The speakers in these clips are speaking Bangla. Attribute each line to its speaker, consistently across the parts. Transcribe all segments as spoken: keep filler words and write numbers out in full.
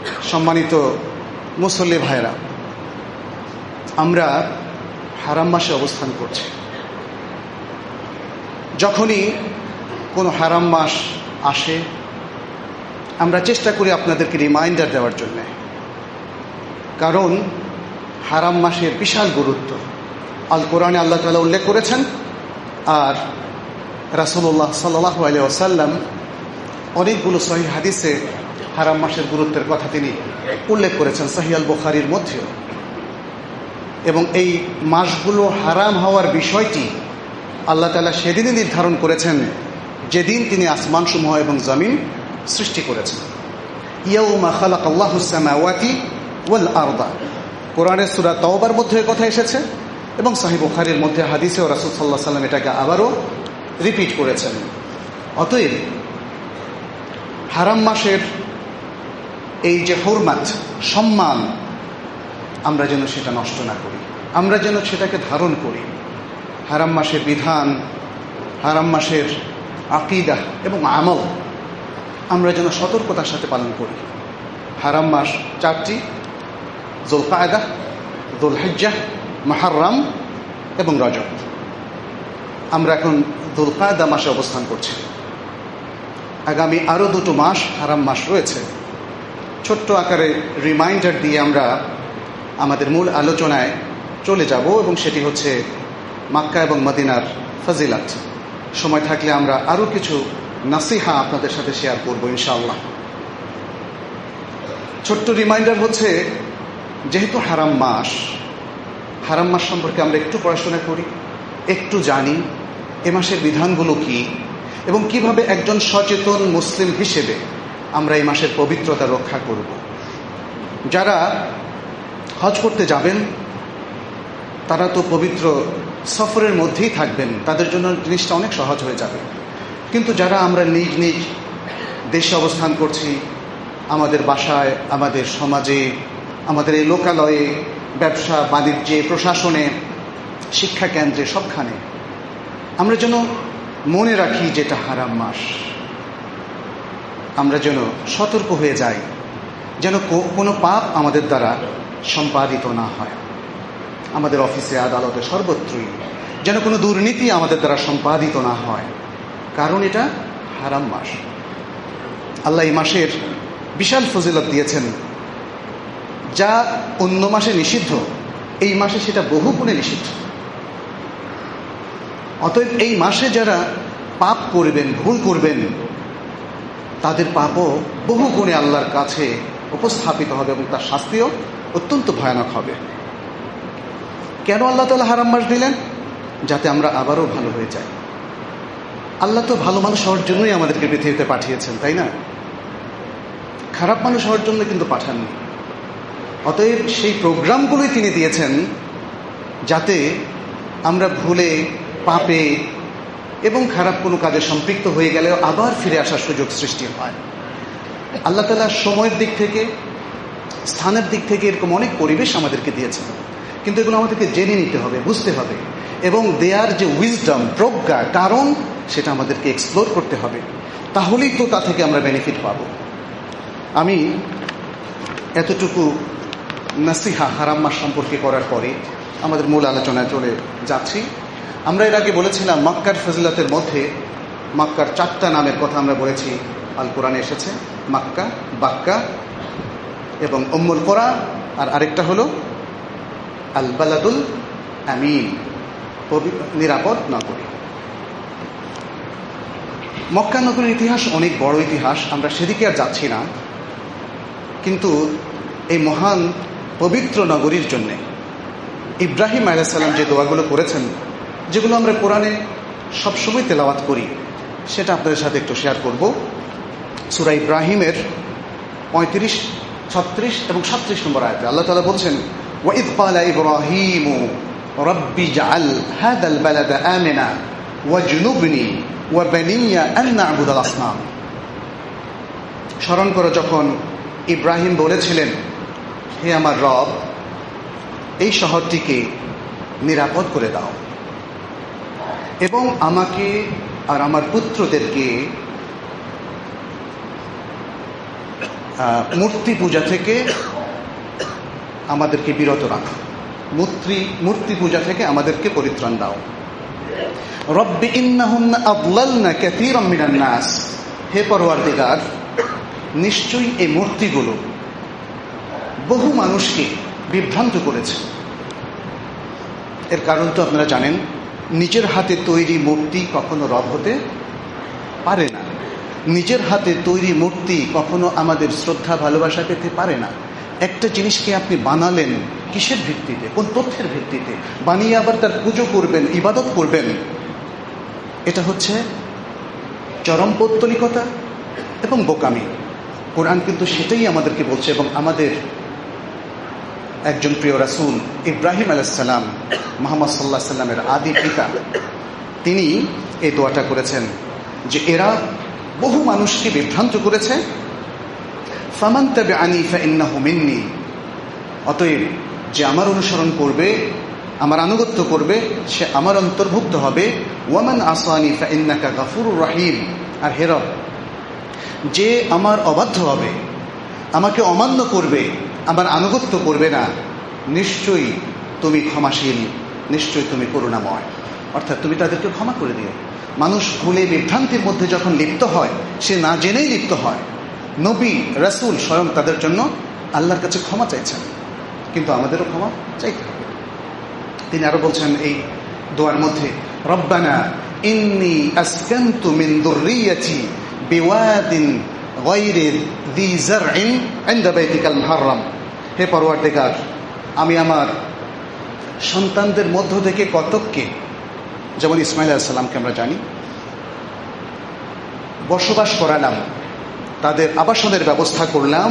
Speaker 1: সম্মানিত মুসল্লি ভাইরা, আমরা হারাম মাসে অবস্থান করছি। যখনই কোনো হারাম মাস আসে আমরা চেষ্টা করি আপনাদেরকে রিমাইন্ডার দেওয়ার জন্য, কারণ হারাম মাসের বিশাল গুরুত্ব আল কোরআনে আল্লাহ তাআলা উল্লেখ করেছেন, আর রাসূলুল্লাহ সাল্লাল্লাহু আলাইহি ওয়াসাল্লাম অনেকগুলো সহিহ হাদিসে হারাম মাসের গুরুত্বের কথা তিনি উল্লেখ করেছেন, সহিহ আল বুখারীর মধ্যেও। এবং এই মাসগুলো হারাম হওয়ার বিষয়টি আল্লাহ তাআলা সেদিনই নির্ধারণ করেছেন যেদিন তিনি আসমানসমূহ এবং জমিন সৃষ্টি করেছেন। ইয়াউমা খালাকাল্লাহুস সামাওয়াতি ওয়াল আরদা, কোরআনের সূরা তাওবার মধ্যে এই কথা এসেছে, এবং সহিহ বুখারীর মধ্যে হাদিসেও রাসূল সাল্লাল্লাহু আলাইহি ওয়াসাল্লাম এটাকে আবারও রিপিট করেছেন। অতএব হারাম মাসের এই যে হুরমাত, সম্মান, আমরা যেন সেটা নষ্ট না করি, আমরা যেন সেটাকে ধারণ করি। হারাম মাসের বিধান, হারাম মাসের আকীদা এবং আমল আমরা যেন সতর্কতার সাথে পালন করি। হারাম মাস চারটি: যুলকায়দা, যুলহিজ্জাহ, মুহররম এবং রজব। আমরা এখন যুলকায়দা মাসে অবস্থান করছি। আগামী আরও দুটো মাস হারাম মাস রয়েছে। ছোট্ট আকারে রিমাইন্ডার দিয়ে আমরা আমাদের মূল আলোচনায় চলে যাব, এবং সেটি হচ্ছে মক্কা এবং মদিনার ফজিলত। সময় থাকলে আমরা আরও কিছু নাসিহা আপনাদের সাথে শেয়ার করব ইনশাআল্লাহ। ছোট্ট রিমাইন্ডার হচ্ছে, যেহেতু হারাম মাস, হারাম মাস সম্পর্কে আমরা একটু পড়াশোনা করি, একটু জানি এ মাসের বিধানগুলো কি, এবং কিভাবে একজন সচেতন মুসলিম হিসেবে আমরা এই মাসের পবিত্রতা রক্ষা করব। যারা হজ করতে যাবেন তারা তো পবিত্র সফরের মধ্যেই থাকবেন, তাদের জন্য জিনিসটা অনেক সহজ হয়ে যাবে। কিন্তু যারা আমরা নিজ নিজ দেশে অবস্থান করছি, আমাদের বাসায়, আমাদের সমাজে, আমাদের এই লোকালয়ে, ব্যবসা বাণিজ্যে, প্রশাসনে, শিক্ষা কেন্দ্রে, সবখানে আমরা যেন মনে রাখি যেটা হারাম মাস। আমরা যেন সতর্ক হয়ে যাই, যেন কোনো পাপ আমাদের দ্বারা সম্পাদিত না হয়। আমাদের অফিসে, আদালতে, সর্বত্রই যেন কোনো দুর্নীতি আমাদের দ্বারা সম্পাদিত না হয়, কারণ এটা হারাম মাস। আল্লাহ এই মাসের বিশাল ফজিলত দিয়েছেন, যা অন্য মাসে নিষিদ্ধ, এই মাসে সেটা বহু গুণে নিষিদ্ধ। অতএব এই মাসে যারা পাপ করবেন, ভুল করবেন, তাদের পাপও বহু গুণে আল্লাহর কাছে উপস্থাপিত হবে, এবং তার শাস্তিও অত্যন্ত ভয়ানক হবে। কেন আল্লাহ তাআলা হারাম মাস দিলেন? যাতে আমরা আবারও ভালো হয়ে যাই। আল্লাহ তো ভালো মানুষ হওয়ার জন্যই আমাদেরকে পৃথিবীতে পাঠিয়েছেন, তাই না? খারাপ মানুষ হওয়ার জন্য কিন্তু পাঠাননি। অতএব সেই প্রোগ্রামগুলোই তিনি দিয়েছেন যাতে আমরা ভুলে, পাপে এবং খারাপ কোনো কাজে সম্পৃক্ত হয়ে গেলেও আবার ফিরে আসার সুযোগ সৃষ্টি হয়। আল্লাহ তাআলা সময়ের দিক থেকে, স্থানের দিক থেকে এরকম অনেক পরিবেশ আমাদেরকে দিয়েছেন, কিন্তু এগুলো আমাদেরকে জেনে নিতে হবে, বুঝতে হবে, এবং দেয়ার যে উইজডম, প্রজ্ঞা, কারণ সেটা আমাদেরকে এক্সপ্লোর করতে হবে। তাহলেই তো তা থেকে আমরা বেনিফিট পাব। আমি এতটুকু নাসিহা হারাম মাস সম্পর্কে করার পরে আমাদের মূল আলোচনায় চলে যাচ্ছি। আমরা এর আগে বলেছিলাম মক্কার ফজিলতের মধ্যে মক্কার চারটা নামের কথা আমরা বলেছি, আল কোরআনে এসেছে। মক্কা, বাক্কা এবং উম্মুল কোরা, আর আরেকটা হলো আল বালাদুল আমিন, নিরাপদ নগরী। মক্কা নগরীর ইতিহাস অনেক বড় ইতিহাস, আমরা সেদিকে আর যাচ্ছি না। কিন্তু এই মহান পবিত্র নগরীর জন্যে ইব্রাহিম আলাইহিস সালাম যে দোয়াগুলো করেছেন, যেগুলো আমরা কোরআনে সবসময় তেলাওয়াত করি, সেটা আপনাদের সাথে একটু শেয়ার করব। সূরা ইব্রাহিমের পঁয়ত্রিশ, ছত্রিশ এবং সাতত্রিশ নম্বর আয়াতে আল্লাহ তাআলা বলছেন, ওয়াইদ ক্বালা ইব্রাহিমু রাব্বি জাআল হাযাল বালাদা আমিনা ওয়াজনুবনি ওয়া বানিয়া আন না'বুদাল আসনাম। স্মরণ করো যখন ইব্রাহিম বলেছিলেন, হে আমার রব, এই শহরটিকে নিরাপদ করে দাও এবং আমাকে আর আমার পুত্রদেরকে মূর্তি পূজা থেকে আমাদেরকে বিরত রাখো, মূর্তি মূর্তি পূজা থেকে আমাদেরকে পরিত্রাণ দাও। রব্বি ইন্নাহুন্না আদলালনা কাসীরাম মিনান নাস, হে পরওয়ারদিগার, নিশ্চয়ই এই মূর্তিগুলো বহু মানুষকে বিভ্রান্ত করেছে। এর কারণ তো আপনারা জানেন, নিজের হাতে তৈরি মূর্তি কখনো রব হতে পারে না। নিজের হাতে তৈরি মূর্তি কখনো আমাদের শ্রদ্ধা ভালোবাসা পেতে পারে না। একটা জিনিসকে আপনি বানালেন কিসের ভিত্তিতে, কোন তথ্যের ভিত্তিতে বানিয়ে আবার তার পুজো করবেন, ইবাদত করবেন, এটা হচ্ছে চরম পৌত্তলিকতা এবং বোকামি। কোরআন কিন্তু সেটাই আমাদেরকে বলছে। এবং আমাদের একজন প্রিয় রাসূল ইব্রাহিম আলাইহিস সালাম, মুহাম্মদ সাল্লাল্লাহু আলাইহি সাল্লামের আদি পিতা, তিনি এই দোয়াটা করেছেন যে এরা বহু মানুষকে বিভ্রান্ত করেছে। ফামান তাবিআনি ফাইন্নাহু মিন্নি, অতএব যে আমার অনুসরণ করবে, আমার আনুগত্য করবে, সে আমার অন্তর্ভুক্ত হবে। ওয়ামান আসানি ফাইন্নাকা গাফুরুর রহিম, আর হে রব, যে আমার অবাধ্য হবে, আমাকে অমান্য করবে, আমার আনুগত্য করবে না, নিশ্চয়ই তুমি ক্ষমাশীল, নিশ্চয়ই তুমি করুণাময়। অর্থাৎ তুমি তাদেরকে ক্ষমা করে দিও। মানুষ ভুলে বিভ্রান্তির মধ্যে যখন লিপ্ত হয়, সে না জেনেই লিপ্ত হয়, নবী রাসূল স্বয়ং তাদের জন্য আল্লাহর কাছে ক্ষমা চাইছেন, কিন্তু আমাদেরও ক্ষমা চাইতে হবে। তিনি আরো বলছেন এই দোয়ার মধ্যে, রব্বানা ইন্নী আসকানতু মিন যুররিয়্যাতি বিওয়াদিন গায়রি যী যারইন ইনদা বাইতিকাল মুহাররম, হে পরওয়ারদিগার, আমি আমার সন্তানদের মধ্য থেকে কতককে, যেমন ইসমাঈল আলাইহিস সালামকে আমরা জানি, বসবাস করালাম, তাদের আবাসনের ব্যবস্থা করলাম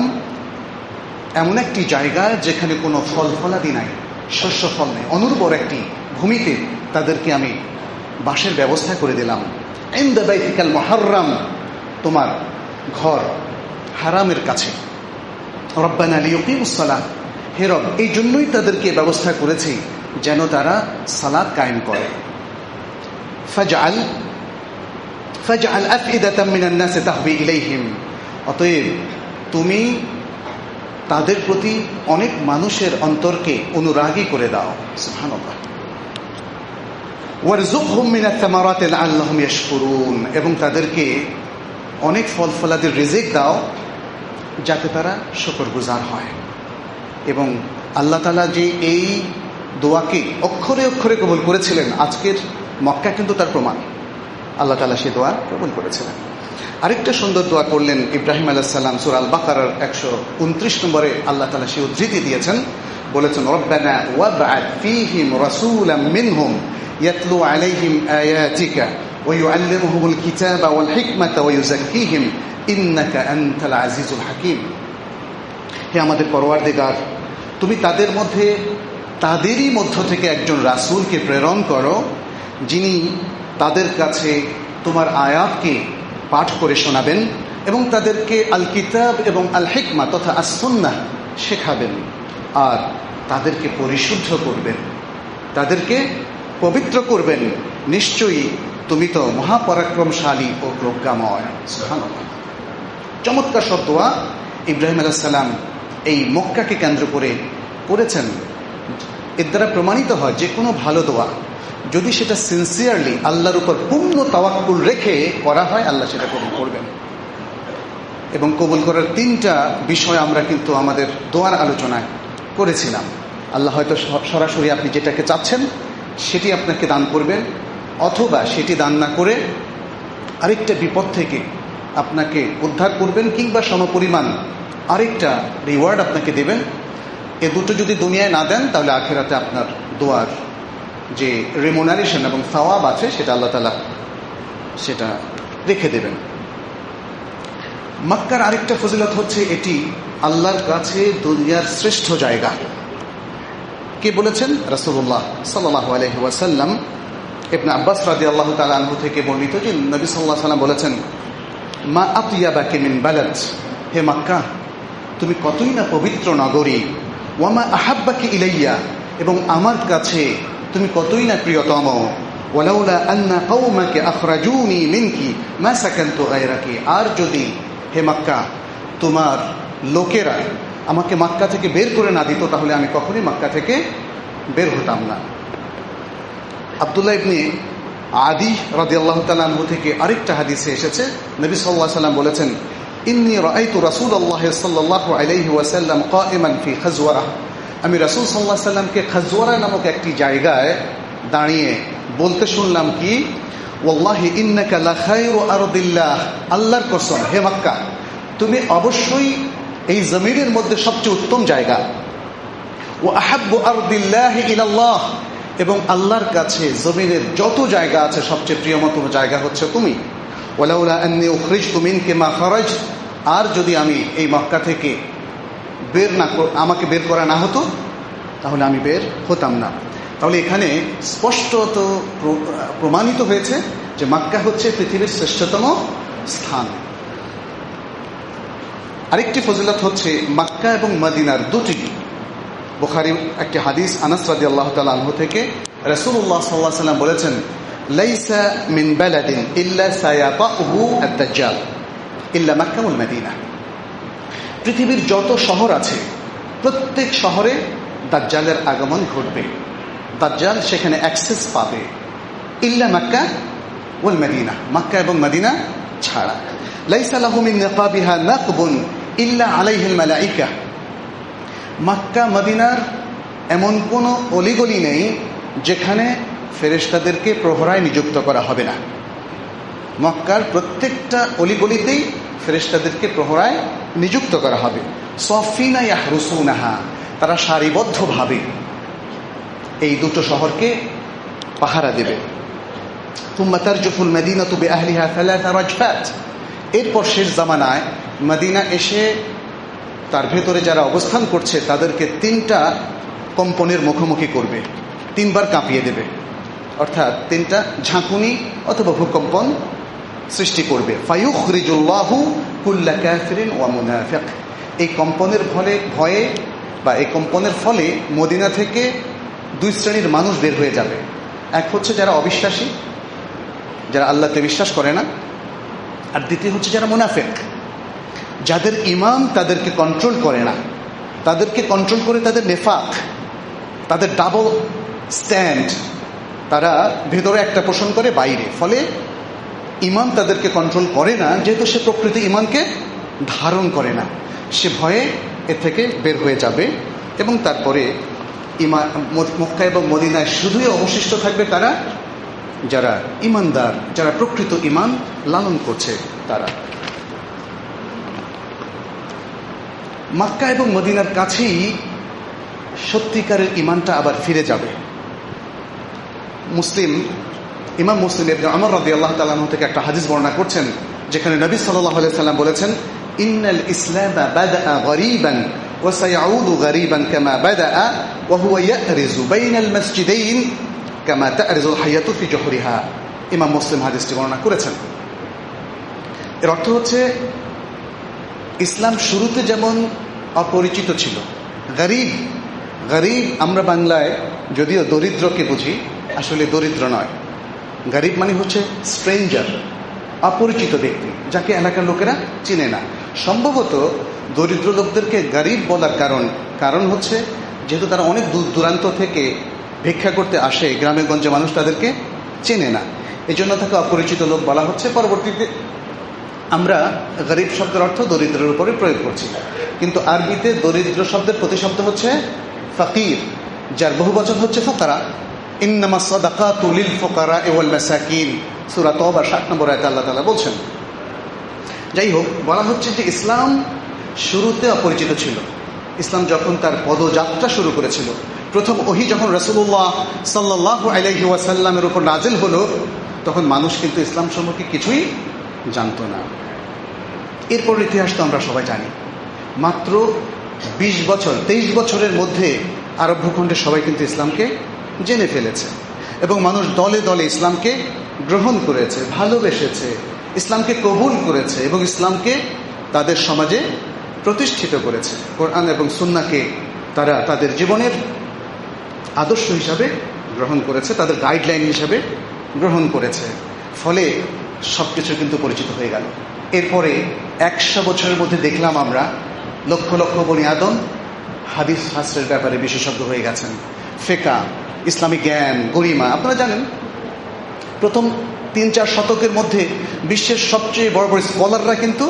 Speaker 1: এমন একটি জায়গায় যেখানে কোনো ফল ফলাদি নাই, শস্য ফল নেই, অনুর্বর একটি ভূমিতে তাদেরকে আমি বাসের ব্যবস্থা করে দিলাম। ইনদা বাইতিকাল মুহাররম, তোমার ঘর হারামের কাছে। রব্বানা লিয়ুকিমুস সালাহ, হে রব, এই জন্যই তাদেরকে ব্যবস্থা করেছি যেন তারা সালাত কায়েম করে। ফাজআল ফাজআল আফইদাতাম মিনান নাস তাহবি ইলাইহিম, অতএব তুমি তাদের প্রতি অনেক মানুষের অন্তরকে অনুরাগী করে দাও। সুবহানাল্লাহ। ওয়ারযুকহুম মিনাত তামারাতি লাআল্লাহুম ইয়াশকুরুন, এবং তাদেরকে অনেক ফল ফলাদির রিজিক দাও যাতে তারা শুকরগুজার হয়। এবং আল্লাহ তাআলা যে এই দোয়াকে অক্ষরে অক্ষরে কবুল করেছিলেন, আজকের মক্কা কিন্তু তার প্রমাণ। আল্লাহ তাআলা সেই দোয়া কবুল করেছিলেন। আরেকটা সুন্দর দোয়া করলেন ইব্রাহিম আলাইহিস সালাম, সূরা আল বাকারার একশো উনত্রিশ নম্বরে আল্লাহ তাআলা সেই উদ্ধৃতি দিয়েছেন, বলেছেন, রব্বানা ওয়াবআথ ফীহিম রাসূলাম মিনহুম ইয়াতলু আলাইহিম আয়াতিকা ওয়া ইউআল্লিমুহুমুল কিতাবা ওয়াল হিকমাতা ওয়া ইউযাক্কিহিম ইন্নাকা আনতাল আজিজুল হাকীম। হে আমাদের পরওয়ারদিগার, তুমি তাদের মধ্যে তাদেরই মধ্য থেকে একজন রাসূলকে প্রেরণ করো, যিনি তাদের কাছে তোমার আয়াতকে পাঠ করে শোনাবেন এবং তাদেরকে আল কিতাব এবং আল হিকমা তথা আস সুন্নাহ শেখাবেন, আর তাদেরকে পরিশুদ্ধ করবেন, তাদেরকে পবিত্র করবেন। নিশ্চয়ই তুমি তো মহাপরাক্রমশালী ও প্রজ্ঞাময়। সুবহানাল্লাহ। চমৎকার সব দোয়া ইব্রাহিম আলাইহিস সালাম এই মক্কাকে কেন্দ্র করে করেছেন। এর দ্বারা প্রমাণিত হয় যে কোনো ভালো দোয়া যদি সেটা সিনসিয়ারলি আল্লাহর উপর পূর্ণ তাওয়াক্কুল রেখে করা হয়, আল্লাহ সেটা কবুল করবেন। এবং কবুল করার তিনটা বিষয় আমরা কিন্তু আমাদের দোয়ার আলোচনায় করেছিলাম। আল্লাহ হয়তো সরাসরি আপনি যেটাকে চাচ্ছেন সেটি আপনাকে দান করবেন, অথবা সেটি দান না করে আরেকটা বিপদ থেকে আপনাকে উদ্ধার করবেন, কিংবা সমপরিমাণ আরেকটা রিওয়ার্ড আপনাকে দেবেন। এ দুটো যদি দুনিয়ায় না দেন, তাহলে আখিরাতে আপনার দোয়ার যে রেমুনারেশন এবং সওয়াব আছে সেটা আল্লাহ তাআলা সেটা রেখে দেবেন। মক্কার আরেকটা ফজিলত হচ্ছে এটি আল্লাহর কাছে দুনিয়ার শ্রেষ্ঠ জায়গা। কে বলেছেন? রাসূলুল্লাহ সাল্লাল্লাহু আলাইহি ওয়াসাল্লাম। ইবনে আব্বাস রাদিয়াল্লাহু তাআলা আনহু থেকে বর্ণিত যে নবী সাল্লাল্লাহু আলাইহি ওয়াসাল্লাম বলেছেন, মা আতইয়াবাকি মিন বালাদ, হে মক্কা, তুমি কতই না পবিত্র নগরী। ওয়ামা আহাব্বাকি ইলাইয়া, এবং আমার কাছে তুমি কতই না প্রিয়তম। ওয়ালাউলা আন্না কওমাকে আখরাজুনি মিনকি মা সাকানতু গায়রাকি, আর যদি হে মক্কা তোমার লোকেরা আমাকে মক্কা থেকে বের করে না দিত, তাহলে আমি কখনোই মক্কা থেকে বের হতাম না। আব্দুল্লাহ ইবনে আদি রাদিয়াল্লাহু তাআলা আনহু থেকে আরেকটা হাদিসে এসেছে, নবী সাল্লাল্লাহু আলাইহি ওয়াসাল্লাম বলেছেন, ইন্নী রাআইতু রাসূলুল্লাহ সাল্লাল্লাহু আলাইহি ওয়াসাল্লাম কাইমান ফি খাজওয়ারা, আমি রাসূল সাল্লাল্লাহু আলাইহি ওয়াসাল্লামকে খাজওয়ারা নামক একটি জায়গায় দাঁড়িয়ে বলতে শুনলাম কি, ওয়াল্লাহি ইন্নাকা লাখায়রু আরদিল্লাহ, আল্লাহর কসম হে মক্কা, তুমি অবশ্যই এই জমিনের মধ্যে সবচেয়ে উত্তম জায়গা। ওয়া আহাব্বু আরদিল্লাহি ইলাল্লাহ, এবং আল্লাহর কাছে জমিনের যত জায়গা আছে সবচেয়ে প্রিয়তম জায়গা হচ্ছে তুমি। ওয়ালাউলা আন্নী উখরিজতু মিনকা মা খারাজত, আর যদি আমি এই মক্কা থেকে বের না আমাকে বের করা না হতো তাহলে আমি বের হতাম না। তাহলে এখানে স্পষ্টত প্রমাণিত হয়েছে যে মক্কা হচ্ছে পৃথিবীর শ্রেষ্ঠতম স্থান। আরেকটি ফজিলত হচ্ছে মক্কা এবং মদিনার দুটি। বুখারীর একটি হাদিস আনাস রাদিয়াল্লাহু তাআলা আনহু থেকে, রাসূলুল্লাহ সাল্লাল্লাহু আলাইহি ওয়াসাল্লাম বলেছেন, লাইসা মিন বালাদিন ইল্লা সায়াতাহু আদ-দাজ্জাল ইল্লা মক্কা ওয়াল মদিনা, পৃথিবীর যত শহর আছে প্রত্যেক শহরে দাজ্জালের আগমন ঘটবে, দাজ্জাল সেখানে অ্যাক্সেস পাবে, ইল্লা মক্কা ওয়াল মদিনা, মক্কা এবং মদিনা ছাড়া। লাইসা লাহু মিন নিকাবিহা নাকবুন ইল্লা আলাইহিল মালাইকা, মক্কা মদিনার এমন কোনো অলিগলি নেই যেখানে ফেরেশতাদেরকে প্রহরায় নিযুক্ত করা হবে না। মক্কার প্রত্যেকটা অলিগলিতেই ফেরেশতাদেরকে প্রহরায় নিযুক্ত করা হবে। সফিনা ইয়াহরুসুনাহা, তারা সারিবদ্ধভাবে এই দুটো শহরকে পাহারা দেবে। তুম্মা তারজুফুল মাদিনাতু বিআহলিহা সালাসা রাজফাত, এরপর শেষ জামানায় মদিনা এসে তার ভেতরে যারা অবস্থান করছে তাদেরকে তিনটা কম্পনের মুখোমুখি করবে, তিনবার কাঁপিয়ে দেবে, অর্থাৎ তিনটা ঝাঁকুনি অথবা ভূকম্পন সৃষ্টি করবে। ফায়ুখরিজুল্লাহু কুল্লা কাফিরিন ওয়া মুনাফিক, এই কম্পনের ফলে ভয়ে বা এই কম্পনের ফলে মদিনা থেকে দুই শ্রেণীর মানুষ বের হয়ে যাবে। এক হচ্ছে যারা অবিশ্বাসী, যারা আল্লাহকে বিশ্বাস করে না, আর দ্বিতীয় হচ্ছে যারা মুনাফিক, যাদের ইমান তাদেরকে কন্ট্রোল করে না, তাদেরকে কন্ট্রোল করে তাদের নেফাক, তাদের ডাবল স্ট্যান্ড, তারা ভেতরে একটা পোষণ করে বাইরে, ফলে ইমান তাদেরকে কন্ট্রোল করে না, যেহেতু সে প্রকৃতি ইমানকে ধারণ করে না, সে ভয়ে এ থেকে বের হয়ে যাবে। এবং তারপরে ইমান মক্কা এবং মদিনায় শুধুই অবশিষ্ট থাকবে তারা যারা ইমানদার, যারা প্রকৃত ইমান লালন করছে তারা। মক্কা এবং মদিনার কাছেই সত্যিকারের ইমানটা আবার ফিরে যাবে। মুসলিম ইমাম মুসলিম ইবনে ওমর রাদিয়াল্লাহু তাআলা আনহু থেকে একটা হাদিস বর্ণনা করছেন, যেখানে নবী সাল্লাল্লাহু আলাইহি সাল্লাম বলেছেন, ইন্নাল ইসলামা বাদাআ গরীবান ওয়া সায়াউদু গরীবান কামা বাদাআ ওয়া হুয়া ইয়ারিজু বাইনাল মাসজিদাইন কামা তারিজুল হাইয়াতু ফি জুহরিহা। ইমাম মুসলিম হাদিসটি বর্ণনা করেছেন। এর অর্থ হচ্ছে ইসলাম শুরুতে যেমন অপরিচিত ছিল, গরীব, গরীব আমরা বাংলায় যদিও দরিদ্রকে বুঝি, আসলে দরিদ্র নয়, গরীব মানে হচ্ছে স্ট্রেঞ্জার, অপরিচিত ব্যক্তি, যাকে এলাকার লোকেরা চিনে না। সম্ভবত দরিদ্র লোকদেরকে গরীব বলার কারণ কারণ হচ্ছে যেহেতু তারা অনেক দূর দূরান্ত থেকে ভিক্ষা করতে আসে, গ্রামে গঞ্জে মানুষ তাদেরকে চেনে না, এই জন্য তাকে অপরিচিত লোক বলা হচ্ছে। পরবর্তীতে আমরা গরীব শব্দের অর্থ দরিদ্রের উপরে প্রয়োগ করছি, কিন্তু আরবিতে দরিদ্র শব্দের প্রতিশব্দ হচ্ছে ফকির, যার বহু বচন হচ্ছে ফুকারা। ইন্নামাস সাদাকাতু লিল ফুকারা ওয়াল মাসাকিন, সূরা তওবা সাত নম্বর আয়াতে আল্লাহ তাআলা বলছেন। যাই হোক, বলা হচ্ছে যে ইসলাম শুরুতে অপরিচিত ছিল। ইসলাম যখন তার পদযাত্রা শুরু করেছিল, প্রথম ওহী যখন রাসূলুল্লাহ সাল্লাল্লাহু আলাইহি ওয়াসাল্লামের উপর নাজিল হলো, তখন মানুষ কিন্তু ইসলাম সম্পর্কে কিছুই জানতো না। এরপর ইতিহাস তো আমরা সবাই জানি। মাত্র বিশ বছর তেইশ বছরের মধ্যে আরব ভূখণ্ডে সবাই কিন্তু ইসলামকে জেনে ফেলেছে, এবং মানুষ দলে দলে ইসলামকে গ্রহণ করেছে, ভালোবেসেছে, ইসলামকে কবুল করেছে এবং ইসলামকে তাদের সমাজে প্রতিষ্ঠিত করেছে। কোরআন এবং সুন্নাহকে তারা তাদের জীবনের আদর্শ হিসাবে গ্রহণ করেছে, তাদের গাইডলাইন হিসাবে গ্রহণ করেছে, ফলে সব কিছু কিন্তু পরিচিত হয়ে গেল। এরপরে একশো বছরের মধ্যে দেখলাম আমরা লক্ষ লক্ষ বনি আদম হাদিস শাস্ত্রের ব্যাপারে বিশেষজ্ঞ হয়ে গেছেন। ফিকহ, ইসলামিক জ্ঞান, গরিমা, আপনারা জানেন প্রথম তিন চার শতকের মধ্যে বিশ্বের সবচেয়ে বড় বড় স্কলাররা কিন্তু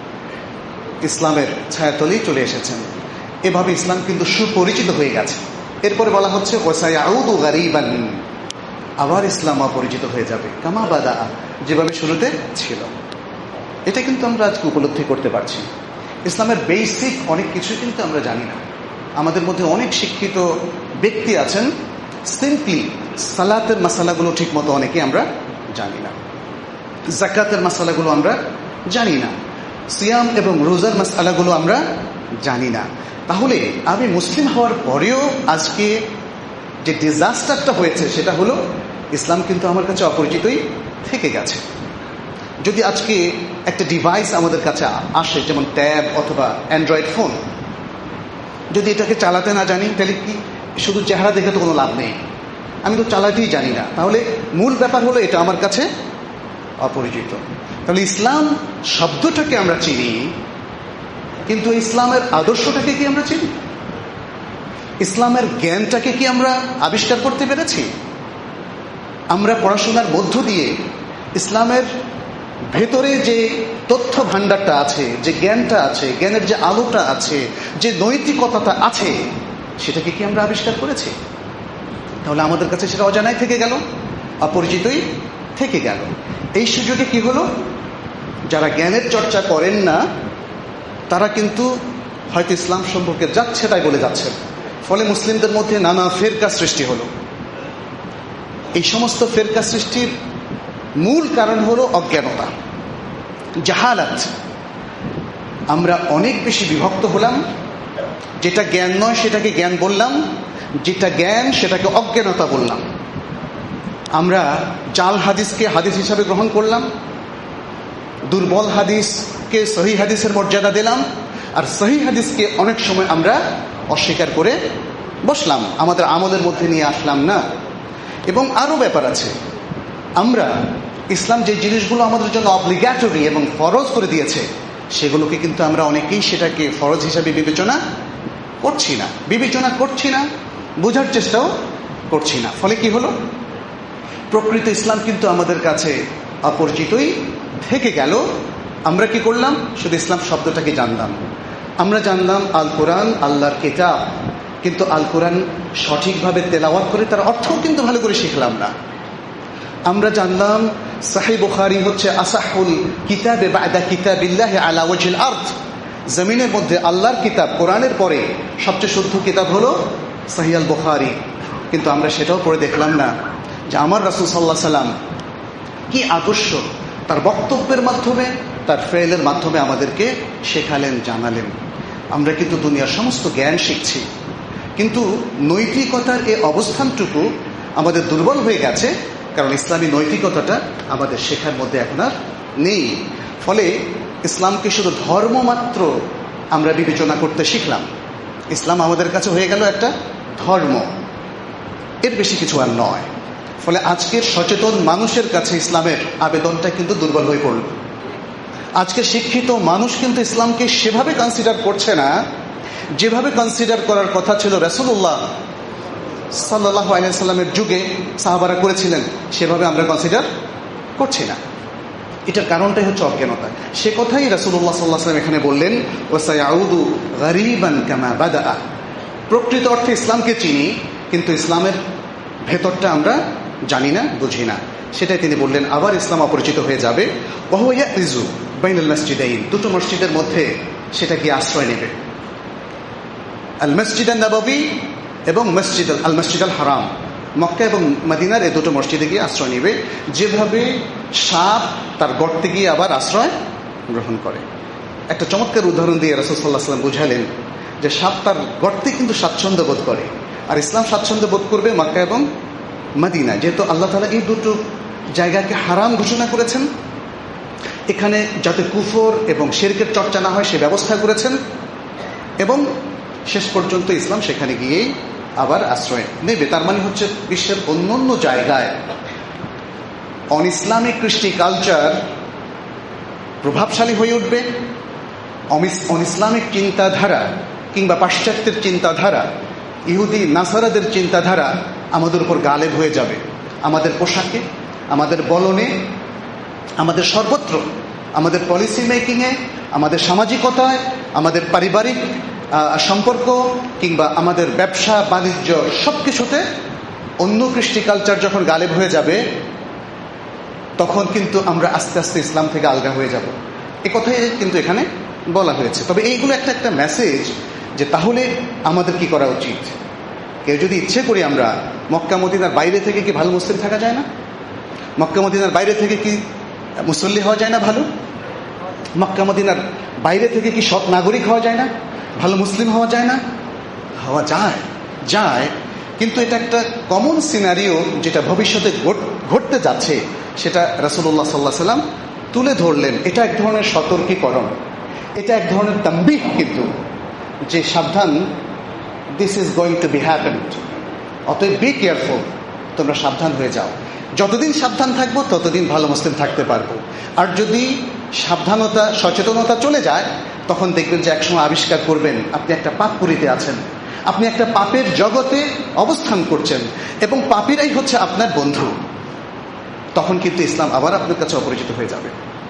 Speaker 1: ইসলামের ছায়াতলেই চলে এসেছেন। এভাবে ইসলাম কিন্তু সুপরিচিত হয়ে গেছে। এরপরে বলা হচ্ছে ওয়াসায়াউদু গারিবান, আবার ইসলাম অপরিচিত হয়ে যাবে, কামা বাদা, যেভাবে শুরুতে ছিল। এটা কিন্তু আমরা আজকে উপলব্ধি করতে পারছি। ইসলামের বেসিক অনেক কিছু কিন্তু আমরা জানি না। আমাদের মধ্যে অনেক শিক্ষিত ব্যক্তি আছেন, সিম্পলি সালাতের মাসালাগুলো ঠিক মতো অনেকে আমরা জানি না, যাকাতের মাসালাগুলো আমরা জানি না, সিয়াম এবং রোজার মাসালাগুলো আমরা জানি না। তাহলে আমি মুসলিম হওয়ার পরেও আজকে যে ডিজাস্টারটা হয়েছে সেটা হলো ইসলাম কিন্তু আমার কাছে অপরিচিতই থেকে গেছে। যদি আজকে একটা ডিভাইস আমাদের কাছে আসে, যেমন ট্যাব অথবা অ্যান্ড্রয়েড ফোন, যদি এটাকে চালাতে না জানি তাহলে কি শুধু চেহারা দেখে তো কোনো লাভ নেই, আমি তো চালাতেই জানি না। তাহলে মূল ব্যাপার হলো এটা আমার কাছে অপরিচিত। তাহলে ইসলাম শব্দটাকে আমরা চিনি, কিন্তু ইসলামের আদর্শটাকে কি আমরা চিনি? ইসলামের জ্ঞানটাকে কি আমরা আবিষ্কার করতে পেরেছি? আমরা পড়াশোনার মধ্য দিয়ে ইসলামের ভেতরে যে তথ্য ভাণ্ডারটা আছে, যে জ্ঞানটা আছে, জ্ঞানের যে আলোটা আছে, যে নৈতিকতাটা আছে, সেটাকে কি আমরা আবিষ্কার করেছি? তাহলে আমাদের কাছে সেটা অজানাই থেকে গেল, অপরিচিতই থেকে গেল। এই সুযোগে কি হলো, যারা জ্ঞানের চর্চা করেন না তারা কিন্তু হয়তো ইসলাম সম্পর্কে যাচ্ছে তাই বলে যাচ্ছেন। ফলে মুসলিমদের মধ্যে নানা ফেরকা সৃষ্টি হলো। এই সমস্ত ফেরকা সৃষ্টির মূল কারণ হলো অজ্ঞানতা, জাহালাত। আমরা অনেক বেশি বিভক্ত হলাম, যেটা জ্ঞান নয় সেটাকে জ্ঞান বললাম, যেটা জ্ঞান সেটাকে অজ্ঞানতা বললাম। আমরা জাল হাদিসকে হাদিস হিসাবে গ্রহণ করলাম, দুর্বল হাদিসকে সহিহ হাদিসের মর্যাদা দিলাম, আর সহিহ হাদিসকে অনেক সময় আমরা অস্বীকার করে বসলাম, আমাদের আমলের মধ্যে নিয়ে আসলাম না। এবং আরও ব্যাপার আছে, আমরা ইসলাম যে জিনিসগুলো আমাদের জন্য অব্লিগেটরি এবং ফরজ করে দিয়েছে সেগুলোকে কিন্তু আমরা অনেকেই সেটাকে ফরজ হিসাবে বিবেচনা করছি না, বিবেচনা করছি না, বোঝার চেষ্টাও করছি না। ফলে কি হলো, প্রকৃত ইসলাম কিন্তু আমাদের কাছে অপরিচিতই থেকে গেল। আমরা কি করলাম, শুধু ইসলাম শব্দটাকে জানলাম। আমরা জানলাম আল কোরআন আল্লাহর কিতাব, কিন্তু আল কোরআন সঠিকভাবে তেলাওয়াত করে তার অর্থও কিন্তু ভালো করে শিখলাম না। আমরা জানলাম সহিহ বুখারী হচ্ছে আসাহুল কিতাবে বাদা কিতাবিল্লাহি আলা ওয়াজহিল আরদ, জমিনের মধ্যে আল্লাহর কিতাব কোরআনের পরে সবচেয়ে শুদ্ধ কিতাব হলো সহিহ আল বুখারী, কিন্তু আমরা সেটাও পড়ে দেখলাম না যে আমার রাসূল সাল্লাল্লাহু আলাইহি সাল্লাম কি আদর্শ তার বক্তব্যের মাধ্যমে, তার ফেলের মাধ্যমে আমাদেরকে শেখালেন, জানালেন। আমরা কিন্তু দুনিয়ার সমস্ত জ্ঞান শিখছি, কিন্তু নৈতিকতার এই অবস্থানটুকু আমাদের দুর্বল হয়ে গেছে, কারণ ইসলামী নৈতিকতাটা আমাদের শেখার মধ্যে এখন আর নেই। ফলে ইসলামকে শুধু ধর্ম মাত্র আমরা বিবেচনা করতে শিখলাম। ইসলাম আমাদের কাছে হয়ে গেল একটা ধর্ম, এর বেশি কিছু আর নয়। ফলে আজকের সচেতন মানুষের কাছে ইসলামের আবেদনটা কিন্তু দুর্বল হয়ে পড়ল। আজকে শিক্ষিত মানুষ কিন্তু ইসলামকে সেভাবে কনসিডার করছে না যেভাবে কনসিডার করার কথা ছিল রাসূলুল্লাহ সাল্লাল্লাহু আলাইহি সাল্লামের যুগে সাহাবারা করেছিলেন, সেভাবে আমরা কনসিডার করছি না। এটার কারণটাই হচ্ছে অজ্ঞানতা। সে কথাই রাসূলুল্লাহ সাল্লাল্লাহু আলাইহি সাল্লাম এখানে বললেন, ওয়াসায়াউদু গারিবান কামা বাদা। প্রকৃত অর্থে ইসলামকে চিনি, কিন্তু ইসলামের ভেতরটা আমরা জানি না, বুঝি না। সেটাই তিনি বললেন, আবার ইসলাম অপরিচিত হয়ে যাবে। ওয়াহুয়া ইয়ারিজু বাইনাল মসজিদাইন, দুটো মসজিদের মধ্যে সেটা কি আশ্রয় নেবে, আল মসজিদ নববী এবং মসজিদ আল মসজিদ আল হারাম, মক্কা এবং মদিনার এই দুটো মসজিদে গিয়ে আশ্রয় নেবে। যেভাবে সাপ তার গর্তে গিয়ে আবার আশ্রয় গ্রহণ করে। একটা চমৎকার উদাহরণ দিয়ে রাসূল সাল্লাল্লাহু আলাইহি ওয়াসাল্লাম বুঝালেন যে সাপ তার গর্তে কিন্তু স্বাচ্ছন্দ্য বোধ করে, আর ইসলাম স্বাচ্ছন্দ্য বোধ করবে মক্কা এবং মদিনা। যেহেতু আল্লাহ তাআলা এই দুটো জায়গাকে হারাম ঘোষণা করেছেন, এখানে যাতে কুফর এবং শিরকের চর্চা না হয় সে ব্যবস্থা করেছেন, এবং শেষ পর্যন্ত ইসলাম সেখানে গিয়েই আবার আশ্রয় নেবে। তার মানে হচ্ছে বিশ্বের অন্য অন্য জায়গায় অন ইসলামিক কৃষ্টি কালচার প্রভাবশালী হয়ে উঠবে, অনিসলামিক চিন্তাধারা কিংবা পাশ্চাত্যের চিন্তাধারা, ইহুদি নাসারাদের চিন্তাধারা আমাদের উপর গালেব হয়ে যাবে। আমাদের পোশাকে, আমাদের বলনে, আমাদের সর্বত্র, আমাদের পলিসি মেকিংয়ে, আমাদের সামাজিকতায়, আমাদের পারিবারিক সম্পর্ক কিংবা আমাদের ব্যবসা বাণিজ্য সব কিছুতে অন্য কৃষ্টি কালচার যখন গালেব হয়ে যাবে, তখন কিন্তু আমরা আস্তে আস্তে ইসলাম থেকে আলগা হয়ে যাব। এ কথাই কিন্তু এখানে বলা হয়েছে। তবে এইগুলো একটা একটা মেসেজ যে তাহলে আমাদের কি করা উচিত। কেউ যদি ইচ্ছে করি আমরা মক্কা মদিনার বাইরে থেকে কি ভালো মুসলিম থাকা যায় না? মক্কা মদিনার বাইরে থেকে কি মুসল্লি হওয়া যায় না ভালো? মক্কা মদিনার বাইরে থেকে কি সৎ নাগরিক হওয়া যায় না? ভালো মুসলিম হওয়া যায় না? হওয়া যায়, যায়। কিন্তু এটা একটা কমন সিনারিও যেটা ভবিষ্যতে ঘটতে যাচ্ছে, সেটা রাসূলুল্লাহ সাল্লাল্লাহু আলাইহি ওয়াসাল্লাম তুলে ধরলেন। এটা এক ধরনের সতর্কীকরণ, এটা এক ধরনের তাম্বিহ, কিন্তু যে সাবধান, this is going to be happened, অতএব বি কেয়ারফুল, তোমরা সাবধান হয়ে যাও। যতদিন সাবধান থাকবো ততদিন ভালো মুসলিম থাকতে পারবো। আর যদি সাবধানতা, সচেতনতা চলে যায়, তখন দেখবেন যে একসময় আবিষ্কার করবেন আপনি একটা পাপ করিতে আছেন, আপনি একটা পাপের জগতে অবস্থান করছেন এবং পাপীরাই হচ্ছে আপনার বন্ধু। তখন কিন্তু ইসলাম আবার আপনার কাছে অপরিচিত হয়ে যাবে।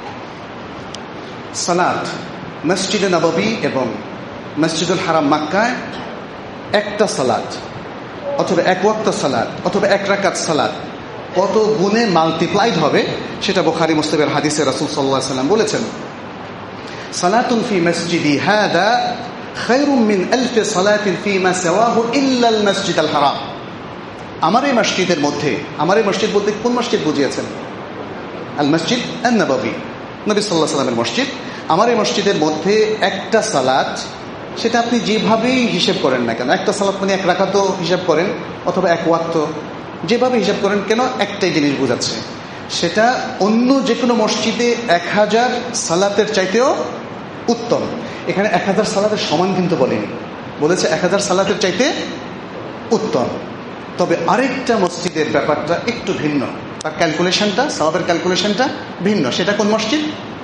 Speaker 1: সালাত মসজিদে নববী এবং মসজিদুল হারাম মক্কায় একটা সালাত অথবা এক ওয়াক্ত সালাত অথবা এক রাকাত সালাত কত গুণে মাল্টিপ্লাইড হবে সেটা বুখারী মুসলিমের হাদিসে রাসূল সাল্লাল্লাহু আলাইহি ওয়াসাল্লাম বলেছেন, সালাতুন ফি মসজিদি হাদা খায়রুম মিন আলফি সালাতিন ফিমা সাওয়াহু ইল্লা আল মসজিদুল হারাম। আমার এই মসজিদের মধ্যে, আমার এই মসজিদ বলতে কোন মসজিদ বুঝিয়েছেন? আল মসজিদ আন নববী, নবী সাল্লাল্লাহু আলাইহি ওয়াসাল্লামের মসজিদ। আমার এই মসজিদের মধ্যে একটা সালাত, সেটা আপনি যেভাবেই হিসেব করেন না কেন, একটা সালাত মানে এক রাকাতও হিসাব করেন অথবা এক ওয়াক্ত, যেভাবে হিসাব করেন কেন, একটাই জিনিস বোঝাচ্ছে, সেটা অন্য যে কোনো মসজিদে এক হাজার সালাতের চাইতেও উত্তম। এখানে এক হাজার সালাতের সমান কিন্তু বলেনি, বলেছে এক হাজার সালাতের চাইতে উত্তম। তবে আরেকটা মসজিদের ব্যাপারটা একটু ভিন্ন, তার ক্যালকুলেশনটা, সওয়াবের ক্যালকুলেশনটা ভিন্ন। সেটা কোন মসজিদ?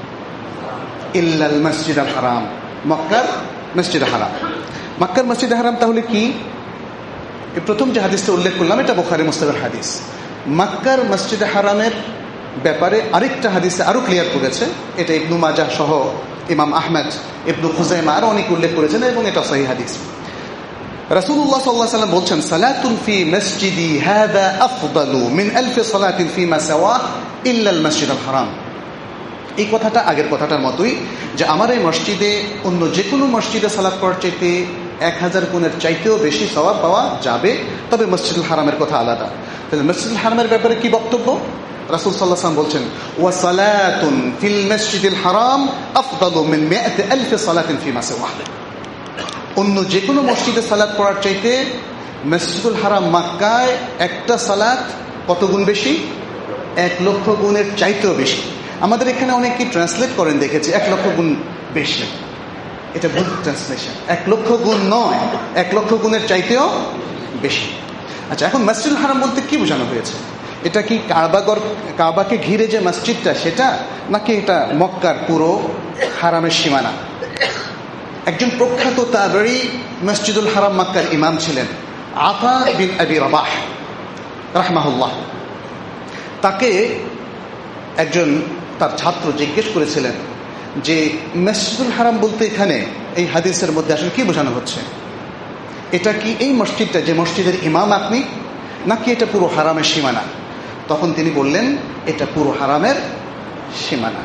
Speaker 1: ইল্লাল মসজিদ আল হারাম, মক্কার মসজিদ হারাম। মক্কার মসজিদ হারাম তাহলে কি? প্রথম যে হাদিসটা উল্লেখ করলাম এটা বুখারী মুসলিমের হাদিস। মক্কার মসজিদ হারামের ব্যাপারে আরেকটা হাদিসে আরো ক্লিয়ার করেছে, এটা ইবনু মাজাহ সহ ইমাম আহমদ, ইবনু খুজাইমা আরো অনেক উল্লেখ করেছেন এবং এটা সহিহ হাদিস। রাসূলুল্লাহ সাল্লাল্লাহু আলাইহি ওয়াসাল্লাম বলছেন, সালাতুন ফি মসজিদি হাদা আফদালু মিন আলফি সালাতিন ফিমা সাওয়া ইল্লা আল মসজিদুল হারাম। এই কথাটা আগের কথাটার মতোই, যে আমার এই মসজিদে অন্য যে কোনো মসজিদে সালাত করার চাইতে এক হাজার গুণের চাইতেও বেশি সওয়াব পাওয়া যাবে। তবে মসজিদুল হারামের কথা আলাদা। তাহলে মসজিদুল হারামের ব্যাপারে কি বক্তব্য? রাসূল সাল্লাল্লাহু আলাইহি ওয়াসাল্লাম বলছেন, ওয়া সালাতুন ফিল মসজিদিল হারাম আফদালু মিন মিআতি আলফি সালাতিন ফিমা সাওয়া। অন্য যে কোনো মসজিদে সালাত করার চাইতে মসজিদুল হারাম মক্কায় একটা সালাত কত গুণ বেশি? এক লক্ষ গুণের চাইতেও বেশি। আমাদের এখানে অনেকেই ট্রান্সলেট করেন দেখেছি এক লক্ষ গুণ বেশি, এটা ভুল ট্রান্সলেশন। এক লক্ষ গুণ নয়, এক লক্ষ গুণের চাইতেও বেশি। আচ্ছা, এখন মসজিদুল হারাম বলতে কি বোঝানো হয়েছে? এটা কি কাবাগর, কাবাকে ঘিরে যে মসজিদটা সেটা, নাকি এটা মক্কার পুরো হারামের সীমানা? একজন প্রখ্যাত তাবেঈ মসজিদুল হারাম মক্কার ইমাম ছিলেন, আতা বিন আবি রাবাহ রাহমাহুল্লাহ। তাকে একজন তার ছাত্র জিজ্ঞেস করেছিলেন যে মসজিদুল হারাম বলতে এখানে এই হাদিসের মধ্যে আসলে কি বোঝানো হচ্ছে? এটা কি এই মসজিদটা যে মসজিদের ইমাম আপনি, নাকি এটা পুরো হারামের সীমানা? তখন তিনি বললেন, এটা পুরো হারামের সীমানা।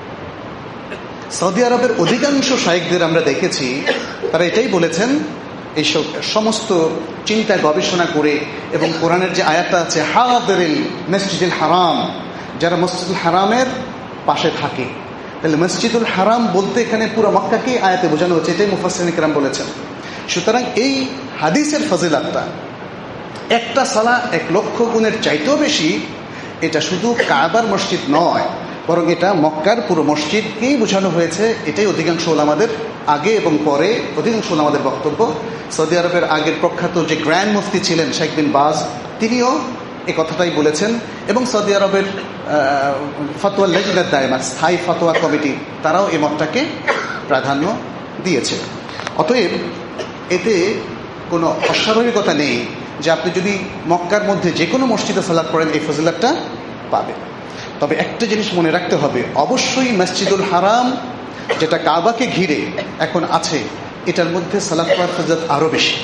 Speaker 1: সৌদি আরবের অধিকাংশ শাইখদের আমরা দেখেছি তারা এটাই বলেছেন, এই সমস্ত চিন্তা গবেষণা করে, এবং কোরআনের যে আয়াতটা আছে হাদিরিল মসজিদুল হারাম, যারা মসজিদুল হারামের পাশে থাকে, তাহলে মসজিদুল হারাম বলতে এখানে পুরো মক্কাকে আয়াতে বোঝানো হচ্ছে, এটাই মুফাসসিরিন কিরাম বলেছেন। সুতরাং এই হাদিসের ফজিলাতটা একটা সালাহ এক লক্ষ গুণের চাইতেও বেশি। এটা শুধু কাবার মসজিদ নয়, বরং এটা মক্কার পুরো মসজিদকেই বোঝানো হয়েছে। এটাই অধিকাংশ ওলামাদের আগে এবং পরে অধিকাংশ ওলামাদের বক্তব্য। সৌদি আরবের আগের প্রখ্যাত যে গ্র্যান্ড মুফতি ছিলেন শেখ বিন বাজ, তিনিও এই কথাটাই বলেছেন, এবং সৌদি আরবের ফতোয়া লেজনাত দায়মা, স্থায়ী ফতোয়া কমিটি, তারাও এই মতটাকে প্রাধান্য দিয়েছে। অতএব এতে কোনো অস্বাভাবিকতা নেই যে আপনি যদি মক্কার মধ্যে যে কোনো মসজিদে সালাত পড়েন এই ফজিলতটা পাবেন। তবে একটা জিনিস মনে রাখতে হবে, অবশ্যই মসজিদুল হারাম যেটা কাবাকে ঘিরে এখন আছে, এটার মধ্যে সালাত পড়ার ফজিলত আরও বেশি।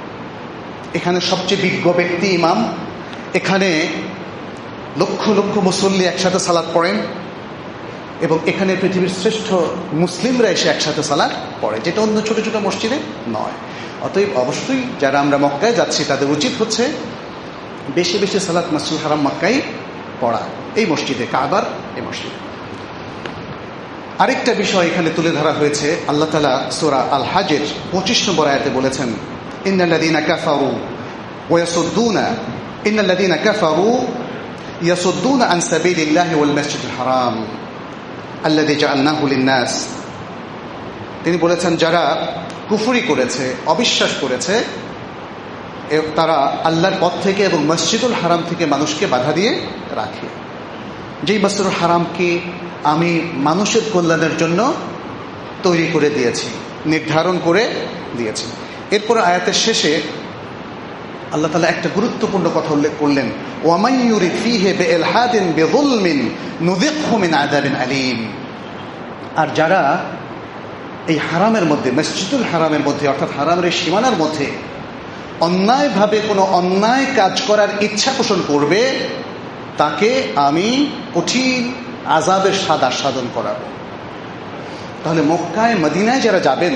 Speaker 1: এখানে সবচেয়ে বিজ্ঞ ব্যক্তি ইমাম, এখানে লক্ষ লক্ষ মুসল্লি একসাথে সালাত পড়েন এবং এখানে পৃথিবীর শ্রেষ্ঠ মুসলিমরা এসে একসাথে সালাত পড়ে, যেটা অন্য ছোট ছোট মসজিদে নয়। অতএব অবশ্যই যারা আমরা মক্কায় যাচ্ছি তাদের উচিত হচ্ছে বেশি বেশি সালাত মসজিদুল হারাম মক্কায় পড়া, এই মসজিদে, কাবার এই মসজিদে। আরেকটা বিষয় এখানে তুলে ধরা হয়েছে, আল্লাহ তাআলা সূরা আল হাজের পঁচিশ নম্বর আয়াতে বলেছেন, ইন্নাল্লাযীনা কাফারু ওয়া ইয়াসুদ্দুনা ইন্নাল্লাযীনা কাফারু ইয়াসুদ্দুনা আন সাবিলিল্লাহি ওয়াল মাসজিদুল হারাম আল্লাযী জাআলনাহু লিন-নাস। তিনি বলেছেন যারা কুফরি করেছে, অবিশ্বাস করেছে, তারা আল্লাহর পথ থেকে এবং মসজিদুল হারাম থেকে মানুষকে বাধা দিয়ে রাখে, যেই মসজিদুল হারামকে আমি মানুষের কল্যাণের জন্য তৈরি করে দিয়েছি, নির্ধারণ করে দিয়েছি। এরপর আয়াতের শেষে আল্লাহ তাআলা একটা গুরুত্বপূর্ণ কথা উল্লেখ করলেন, ওয়ামান ইউরিদ ফীহি বিইলহাদিন বিযুলমিন নুযিকহু মিন আযাবিন আলীম। আর যারা এই হারামের মধ্যে, মসজিদুল হারামের মধ্যে অর্থাৎ হারামের সীমানার মধ্যে অন্যায়ভাবে কোনো অন্যায় কাজ করার ইচ্ছা পোষণ করবে, তাকে আমি কঠিন আযাবের স্বাদ আস্বাদন করাবো। তাহলে মক্কায় মদিনায় যারা যাবেন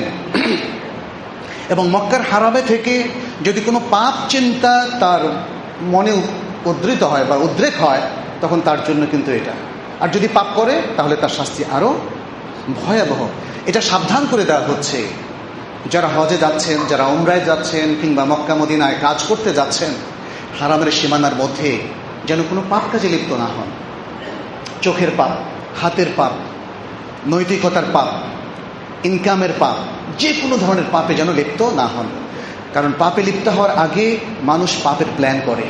Speaker 1: এবং মক্কার হারামে থেকে যদি কোনো পাপ চিন্তা তার মনে উদ্ধৃত হয় বা উদ্রেক হয়, তখন তার জন্য কিন্তু এটা, আর যদি পাপ করে তাহলে তার শাস্তি আরও ভয়াবহ। এটা সাবধান করে দেওয়া হচ্ছে যারা হজে যাচ্ছেন, যারা উমরায় যাচ্ছেন কিংবা মক্কা মদিনায় কাজ করতে যাচ্ছেন, হারামের সীমানার মধ্যে যেন কোনো পাপ কাজে লিপ্ত না হন। চোখের পাপ, হাতের পাপ, নৈতিকতার পাপ, ইনকামের পাপ, যে কোনো ধরনের পাপে যেন লিপ্ত না হন। কারণ পাপে লিপ্ত হওয়ার আগে মানুষ পাপের প্ল্যান করে,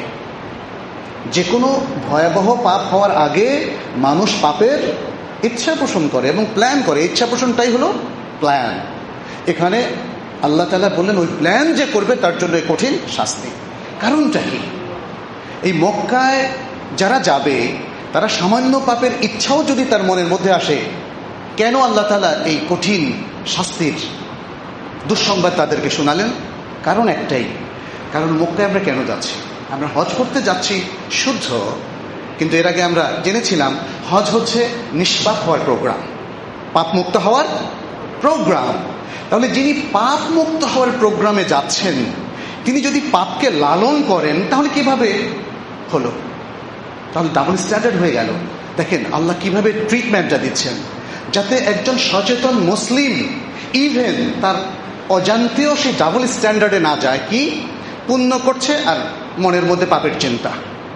Speaker 1: যে কোনো ভয়াবহ পাপ হওয়ার আগে মানুষ পাপের ইচ্ছা পোষণ করে এবং প্ল্যান করে। ইচ্ছা পোষণটাই হলো প্ল্যান। এখানে আল্লাহ তাআলা বললেন ওই প্ল্যান যে করবে তার জন্য কঠিন শাস্তি। কারণটা কি? এই মক্কায় যারা যাবে তারা সামান্য পাপের ইচ্ছাও যদি তার মনের মধ্যে আসে, কেন আল্লাহ তাআলা এই কঠিন শাস্তির দুঃসংবাদ তাদেরকে শোনালেন? কারণ একটাই, কারণ মক্কায় আমরা কেন যাচ্ছি? আমরা হজ করতে যাচ্ছি শুদ্ধ, কিন্তু এর আগে আমরা জেনেছিলাম হজ হচ্ছে নিষ্পাপ হওয়ার প্রোগ্রাম, পাপ মুক্ত হওয়ার প্রোগ্রাম। তাহলে যিনি পাপ মুক্ত হওয়ার প্রোগ্রামে যাচ্ছেন, তিনি যদি পাপকে লালন করেন তাহলে কিভাবে হলো? তাহলে ডাবল স্ট্যান্ডার্ড হয়ে গেল। দেখেন আল্লাহ কিভাবে ট্রিটমেন্টটা দিচ্ছেন, যাতে একজন সচেতন মুসলিম ইভেন তার অজান্তেও সে ডাবল স্ট্যান্ডার্ডে না যায়। কি পুণ্য করছে আর মনের মধ্যে পাপের চিন্তা,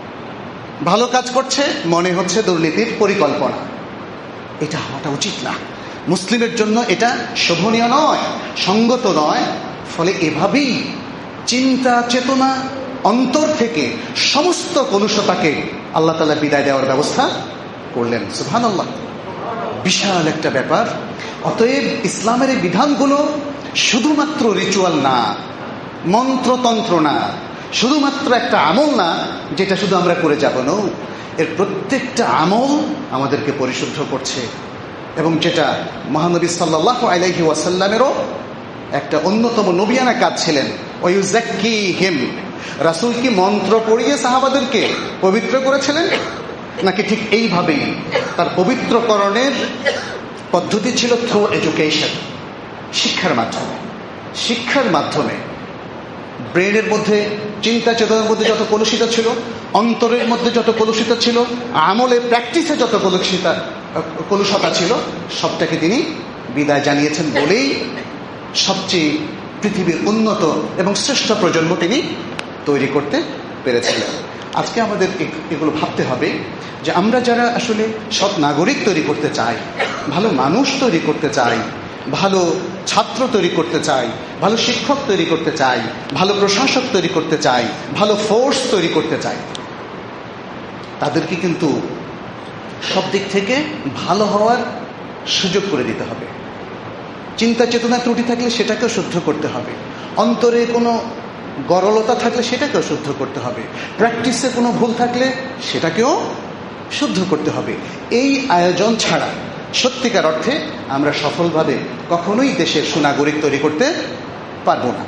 Speaker 1: ভালো কাজ করছে মনে হচ্ছে দুর্নীতির পরিকল্পনা। এটা হওয়াটা উচিত না, মুসলিমের জন্য এটা শোভনীয় নয়, সঙ্গত নয়। ফলে এভাবেই চিন্তা চেতনা অন্তর থেকে সমস্ত কলুষতাকে আল্লাহ তাআলা বিদায় দেওয়ার ব্যবস্থা করলেন। সুবহানাল্লাহ, বিশাল একটা ব্যাপার। অতএব ইসলামের এই বিধানগুলো শুধুমাত্র রিচুয়াল না, মন্ত্রতন্ত্র না, শুধুমাত্র একটা আমল না যেটা শুধু আমরা করে যাব না। এর প্রত্যেকটা আমল আমাদেরকে পরিশুদ্ধ করছে, এবং যেটা মহানবী সাল্লাল্লাহু আলাইহি ওয়াসাল্লামেরও একটা অন্যতম নবিয়ানা কাজ ছিলেন। ওয়ায়ুযাক্কিহিম, রাসূল কি মন্ত্র পড়িয়ে সাহাবাদেরকে পবিত্র করেছিলেন? নাকি ঠিক এইভাবেই তার পবিত্রকরণের পদ্ধতি ছিল থ্রু এডুকেশন, শিক্ষার মাধ্যমে। শিক্ষার মাধ্যমে ব্রেনের মধ্যে, চিন্তা চেতনার মধ্যে যত কলুষিত ছিল, অন্তরের মধ্যে যত কলুষিত ছিল, আমলে প্র্যাকটিসে যত কলুষিতা কলুষতা ছিল, সবটাকে তিনি বিদায় জানিয়েছেন বলেই সবচেয়ে পৃথিবীর উন্নত এবং শ্রেষ্ঠ প্রজন্ম তিনি তৈরি করতে পেরেছিলেন। আজকে আমাদের এগুলো ভাবতে হবে যে আমরা যারা আসলে সৎ নাগরিক তৈরি করতে চাই, ভালো মানুষ তৈরি করতে চাই, ভালো ছাত্র তৈরি করতে চাই, ভালো শিক্ষক তৈরি করতে চাই, ভালো প্রশাসক তৈরি করতে চাই, ভালো ফোর্স তৈরি করতে চাই, তাদেরকে কিন্তু সব দিক থেকে ভালো হওয়ার সুযোগ করে দিতে হবে। চিন্তা চেতনা ত্রুটি থাকলে সেটাকেও শুদ্ধ করতে হবে, অন্তরে কোনো গরলতা থাকলে সেটাকেও শুদ্ধ করতে হবে, প্র্যাকটিসে কোনো ভুল থাকলে সেটাকেও শুদ্ধ করতে হবে। এই আয়োজন ছাড়া সত্যিকার অর্থে আমরা সফলভাবে কখনোই দেশের সুনাগরিক তৈরি করতে পারবো না।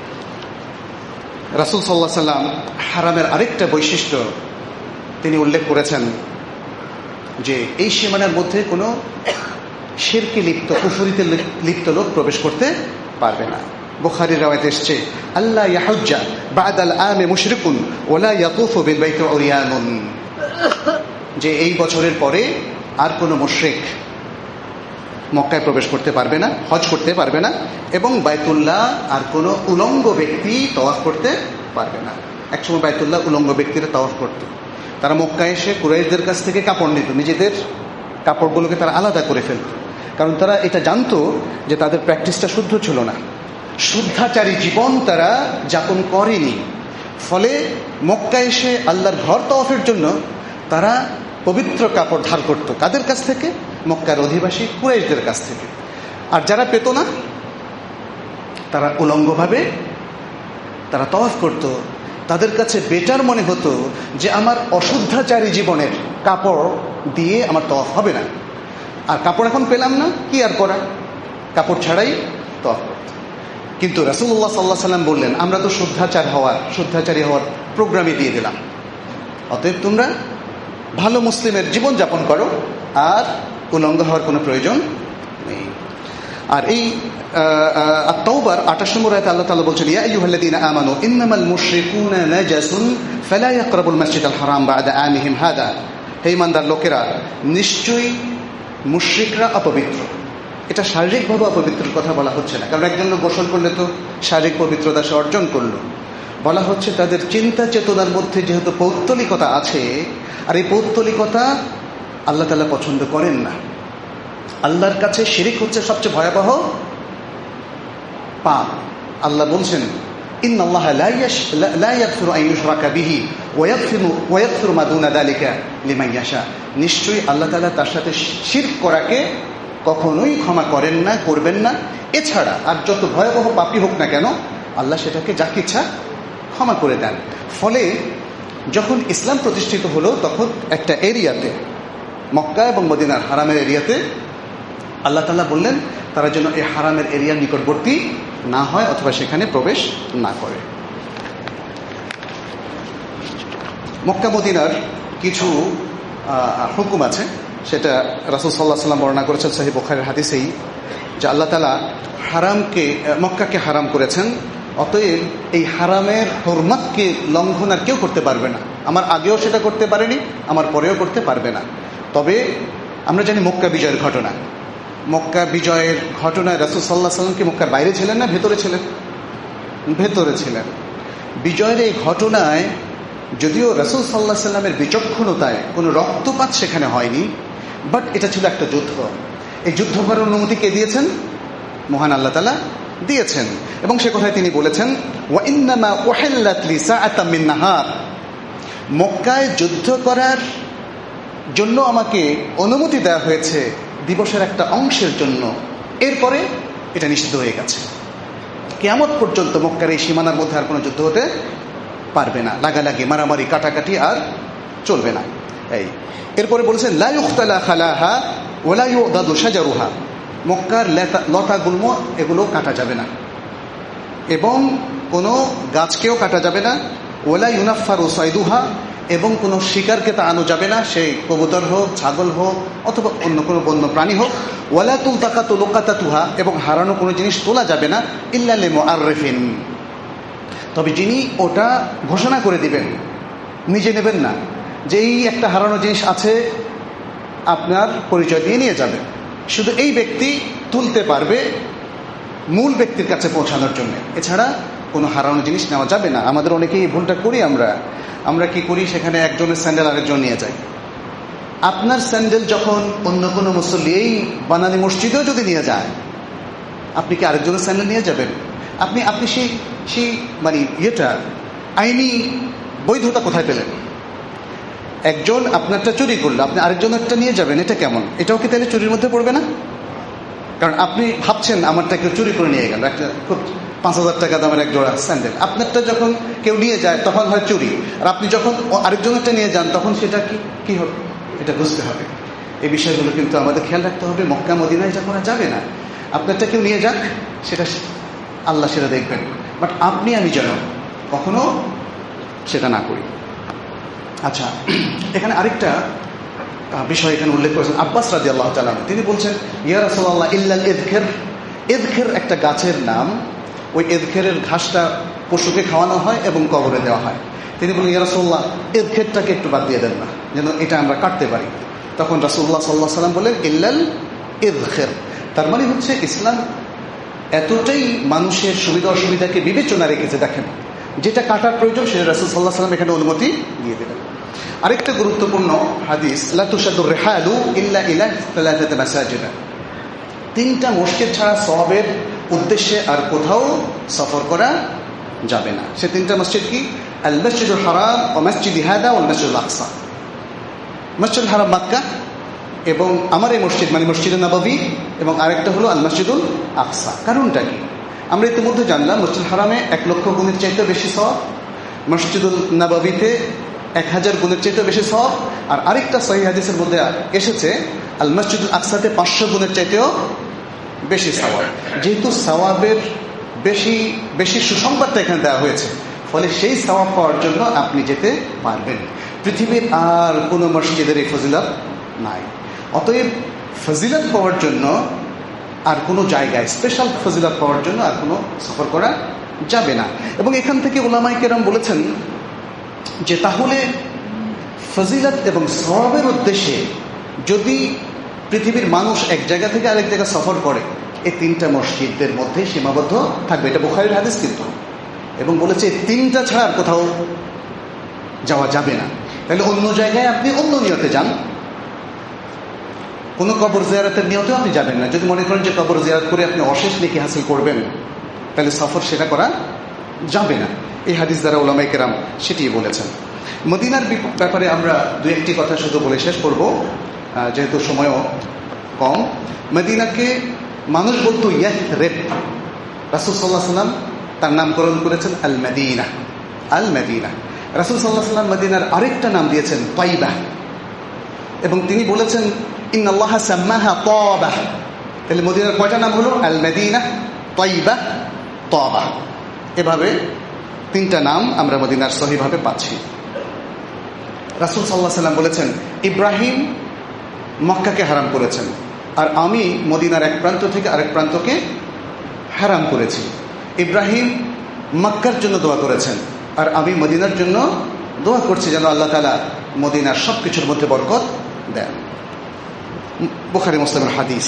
Speaker 1: রাসূল সাল্লাল্লাহু আলাইহি সাল্লাম হারামের আরেকটা বৈশিষ্ট্য তিনি উল্লেখ করেছেন যে এই সীমানার মধ্যে কোনো শিরকে লিপ্ত, কুফরিতে লিপ্ত লোক প্রবেশ করতে পারবে না। বুখারীর রওয়ায়াতে এসেছে, আল্লাহ ইয়াহুজ্জা বাদাল আমে মুশরিকুন ওয়ালা ইয়াতুফু বিল বাইতি উরিয়ানুন, যে এই বছরের পরে আর কোনো মুশরিক মক্কায় প্রবেশ করতে পারবে না, হজ করতে পারবে না, এবং বাইতুল্লাহ আর কোনো উলঙ্গ ব্যক্তি তাওয়াফ করতে পারবে না। একসময় বাইতুল্লাহ উলঙ্গ ব্যক্তিরা তাওয়াফ করত। তারা মক্কায় এসে কুরাইশদের কাছ থেকে কাপড় নিত, নিজেদের কাপড়গুলোকে তারা আলাদা করে ফেলত, কারণ তারা এটা জানতো যে তাদের প্র্যাকটিসটা শুদ্ধ ছিল না, শুদ্ধাচারী জীবন তারা যাপন করেনি। ফলে মক্কায় এসে আল্লাহর ঘর তাওয়াফের জন্য তারা পবিত্র কাপড় ধার করত। কাদের কাছ থেকে? মক্কার অধিবাসী কুরাইশদের কাছ থেকে। আর যারা পেত না তারা উলঙ্গভাবে তারা তাওয়াফ করত। তাদের কাছে বেটার মনে হতো যে আমার অশুদ্ধাচারী জীবনের কাপড় দিয়ে আমার তাওয়াফ হবে না, আর কাপড় এখন পেলাম না, কি আর করা, কাপড় ছাড়াই তাওয়াফ করত। কিন্তু রাসূলুল্লাহ সাল্লাল্লাহু আলাইহি সাল্লাম বললেন, আমরা তো শুদ্ধাচার হওয়ার শুদ্ধাচারী হওয়ার প্রোগ্রামই দিয়ে দিলাম, অতএব তোমরা ভালো মুসলিমের জীবন যাপন করো, আর উলঙ্গ হওয়ার কোনো প্রয়োজন নেই। আর এই আত-তাওবার আটাশ নম্বর আয়াতে আল্লাহ তাআলা বলছেন, ইয়া আইয়ুহাল্লাযীনা আমানু ইন্নামাল মুশরিকুনা নাজাসুন ফালা ইয়াকরাবুল মাসজিদাল হারাম বা'দা আমিহিম হাদা। হে ঈমানদার লোকেরা, নিশ্চয়ই মুশরিকরা অপবিত্র। এটা শারীরিকভাবে অপবিত্রের কথা বলা হচ্ছে না, কারণ একজন লোক গোসল করলে তো শারীরিক পবিত্রতা সে অর্জন করলো। বলা হচ্ছে তাদের চিন্তা চেতনার মধ্যে যেহেতু পৌত্তলিকতা আছে, আর এই পৌত্তলিকতা আল্লাহ তাআলা পছন্দ করেন না। আল্লাহর কাছে শিরিক হচ্ছে সবচেয়ে ভয়াবহ পাপ। আল্লাহ বলছেন, ইন্নাল্লাহা লা ইয়াগফিরু আন ইউশরাকা বিহি ওয়া ইয়াগফিরু ওয়া ইয়াগফিরু মা দুনা যালিকা লিমান ইয়াশা। নিশ্চয়ই আল্লাহ তাআলা তার সাথে শিরক করাকে কখনোই ক্ষমা করেন না, করবেন না। এছাড়া আর যত ভয়াবহ পাপই হোক না কেন, আল্লাহ সেটাকে যাকে ইচ্ছা ক্ষমা করে দেন। ফলে যখন ইসলাম প্রতিষ্ঠিত হলো, তখন একটা এরিয়াতে, মক্কা এবং মদিনার হারামের এরিয়াতে, আল্লাহ তাআলা বললেন তারা যেন এই হারামের এরিয়ার নিকটবর্তী না হয় অথবা সেখানে প্রবেশ না করে। মক্কা মদিনার কিছু হুকুম আছে, সেটা রাসূল সাল্লাল্লাহু আলাইহি ওয়াসাল্লাম বর্ণনা করেছেন সহিহ বুখারীর হাদিসেই, যে আল্লাহ তাআলা হারামকে, মক্কাকে হারাম করেছেন, অতএব এই হারামের হুরমাতকে লঙ্ঘন আর কেউ করতে পারবে না। আমার আগেও সেটা করতে পারেনি, আমার পরেও করতে পারবে না। তবে আমরা জানি মক্কা বিজয়ের ঘটনা, মক্কা বিজয়ের ঘটনায় রাসূল সাল্লাল্লাহু আলাইহি ওয়াসাল্লাম কি মক্কার বাইরে ছিলেন না ভেতরে ছিলেন? ভেতরে ছিলেন। বিজয়ের এই ঘটনায় যদিও রাসূল সাল্লাল্লাহু আলাইহি ওয়াসাল্লামের বিচক্ষণতায় কোনো রক্তপাত সেখানে হয়নি, বাট এটা ছিল একটা যুদ্ধ। এই যুদ্ধ করার অনুমতি কে দিয়েছেন? মহান আল্লাহ তাআলা দিয়েছেন। এবং সে কথায় তিনি বলেছেন, ওয়া ইন্নামা উহিল্লাত লি সাআতাম মিন নাহার, মক্কায় যুদ্ধ করার জন্য আমাকে অনুমতি দেওয়া হয়েছে দিবসের একটা অংশের জন্য, এরপরে এটা নিষিদ্ধ হয়ে গেছে। কিয়ামত পর্যন্ত মক্কার এই সীমানার মধ্যে আর কোনো যুদ্ধ হতে পারবে না, লাগালাগি, মারামারি, কাটাকাটি আর চলবে না। এই এরপরে বলেছেন, লা ইউখতালা খালাহা ওয়ালা ইউদাদু শাজারুহা, মক্কার লতা গুল্ম এগুলো কাটা যাবে না, এবং কোনো গাছকেও কাটা যাবে না। ওয়ালা ইউনাফারু সাইদুহা, এবং কোনো শিকারকে তাড়ানো যাবে না, সেই কবুতর হোক, ছাগল হোক, অথবা অন্য কোনো বন্য প্রাণী হোক। ওয়ালা তুলতাকাতু লুকাতাতুহা, এবং হারানো কোনো জিনিস তোলা যাবে না, ইল্লা লিমুআররিফিন, তবে যিনি ওটা ঘোষণা করে দিবেন, নিজে নেবেন না, যে এই একটা হারানো জিনিস আছে, আপনার পরিচয় দিয়ে নিয়ে যাবে। শুধু এই ব্যক্তি তুলতে পারবে মূল ব্যক্তির কাছে পৌঁছানোর জন্য, এছাড়া কোনো হারানো জিনিস নেওয়া যাবে না। আমাদের অনেকেই ভুলটা করি, আমরা আমরা কি করি, সেখানে একজনের স্যান্ডেল আরেকজন নিয়ে যাই। আপনার স্যান্ডেল যখন অন্য কোনো মুসল্লি এই বানানি মসজিদেও যদি নিয়ে যায়, আপনি কি আরেকজনের স্যান্ডেল নিয়ে যাবেন? আপনি আপনি সেই সেই মানে ইয়েটা আইনি বৈধতা কোথায় পেলেন? একজন আপনারটা চুরি করলো, আপনি আরেকজনেরটা নিয়ে যাবেন, এটা কেমন? এটাও কি তাহলে চুরির মধ্যে পড়বে না? কারণ আপনি ভাবছেন আমারটা কেউ চুরি করে নিয়ে গেল, একটা খুব পাঁচ হাজার টাকা দামের এক জোড়া স্যান্ডেল, আপনারটা যখন কেউ নিয়ে যায় তখন হয় চুরি, আর আপনি যখন আরেকজনেরটা নিয়ে যান তখন সেটা কি কি হবে, এটা বুঝতে হবে। এই বিষয়গুলো কিন্তু আমাদের খেয়াল রাখতে হবে। মক্কা মদিনায় এটা করা যাবে না। আপনারটা কেউ নিয়ে যাক, সেটা আল্লাহ সেটা দেখবেন, বাট আপনি আমি যেন কখনো সেটা না করি। আচ্ছা, এখানে আরেকটা বিষয় এখানে উল্লেখ করেছেন আব্বাস রাদিয়াল্লাহু তাআলা, তিনি বলছেন ইয়া রাসূলুল্লাহ ইল্লাল ইযখির, ইযখির একটা গাছের নাম, ওই ইযখিরের ঘাসটা পশুকে খাওয়ানো হয় এবং কবরে দেওয়া হয়। তিনি বলেন ইয়া রাসূলুল্লাহ ইযখিরটাকে একটু বাদ দিয়ে দেন না, যেন এটা আমরা কাটতে পারি। তখন রাসূলুল্লাহ সাল্লাল্লাহু আলাইহি ওয়াসাল্লাম বলেন ইল্লাল ইযখির। তার মানে হচ্ছে ইসলাম এতটাই মানুষের সুবিধা অসুবিধাকে বিবেচনা রেখেছে, দেখেন যেটা কাটার প্রয়োজন সেটা রাসূল সাল্লাল্লাহু আলাইহি ওয়াসাল্লাম এখানে অনুমতি দিয়ে দিলেন। আরেকটা গুরুত্বপূর্ণ হাদিস, লা তুশাদ্দুর রিহালু ইল্লা ইলা সালাসাতি মাসাজিদ, তিনটা মসজিদ ছাড়া সওয়াবের উদ্দেশ্যে আর কোথাও সফর করা যাবে না। সে তিনটা মসজিদ কি? আল মসজিদুল হারাম ওয়া মসজিদ হাদা ওয়াল মসজিদুল আকসা। মসজিদুল হারাম মক্কা এবং আমার এই মসজিদ মানে মসজিদে নববী, এবং আরেকটা হলো আল মসজিদুল আকসা। কারণটা কি? আমরা ইতিমধ্যে জানলাম মসজিদুল হারামে এক লক্ষ গুণের চাইতে বেশি সওয়াব, মসজিদুল নববীতে এক হাজার গুণের চাইতে বেশি সওয়াব, আর আরেকটা সহিহ হাদিসের মধ্যে এসেছে আল মসজিদুল আকসাতে পাঁচশো গুণের চাইতেও বেশি সওয়াব। যেহেতু সওয়াবের বেশি বেশি সুসংবাদটা এখানে দেওয়া হয়েছে, ফলে সেই সওয়াব পাওয়ার জন্য আপনি যেতে পারবেন। পৃথিবীর আর কোনো মসজিদের এই ফজিলত নাই। অতএব ফজিলত পাওয়ার জন্য আর কোনো জায়গায় স্পেশাল ফজিলত পাওয়ার জন্য আর কোনো সফর করা যাবে না। এবং এখান থেকে উলামায়ে কেরাম বলেছেন যে তাহলে ফজিলত এবং সওয়াবের উদ্দেশ্যে যদি পৃথিবীর মানুষ এক জায়গা থেকে আরেক জায়গা সফর করে, এই তিনটা মসজিদের মধ্যে সীমাবদ্ধ থাকবে। এটা বুখারীর হাদিস কিন্তু, এবং বলেছে তিনটা ছাড়া আর কোথাও যাওয়া যাবে না। তাহলে অন্য জায়গায় আপনি অন্য নিয়তে যান, কোনো কবর জিয়ারতের নিয়তেও আপনি যাবেন না। যদি মনে করেন যে কবর জিয়ারত করে আপনি অশেষ নেকি হাসিল করবেন, তাহলে সফর সেটা করা যাবে না। এই হাদিস দ্বারা উলামায়ে কেরাম সেটি বলেছেন। মদিনার ব্যাপারে আমরা দু একটি কথা শুধু বলে শেষ করব, যেহেতু সময়ও কম। মদিনাকে মানুষ বলতো ইয়াথরিব, রাসূল সাল্লাল্লাহু আলাইহি ওয়াসাল্লাম তার নামকরণ করেছেন আল মদিনা। আল মদিনা রাসূল সাল্লাল্লাহু আলাইহি ওয়াসাল্লাম মদিনার আরেকটা নাম দিয়েছেন তাইবা, এবং তিনি বলেছেন ইন্নাল্লাহা সাম্মাহা তাবা। তাহলে মদিনার কয়টা নাম হলো? আল মদিনা, তাইবা, তাবা। এভাবে তিনটা নাম আমরা মদিনার সহিভাবে পাচ্ছি। রাসূল সাল্লাল্লাহু আলাইহি ওয়াসাল্লাম বলেছেন ইব্রাহিম মক্কাকে হারাম করেছেন, আর আমি মদিনার এক প্রান্ত থেকে আরেক প্রান্তকে হারাম করেছি। ইব্রাহিম মক্কার জন্য দোয়া করেছেন, আর আমি মদিনার জন্য দোয়া করছি যেন আল্লাহ তাআলা মদিনার সব কিছুর মধ্যে বরকত দেন। বুখারী মুসলিমের হাদিস।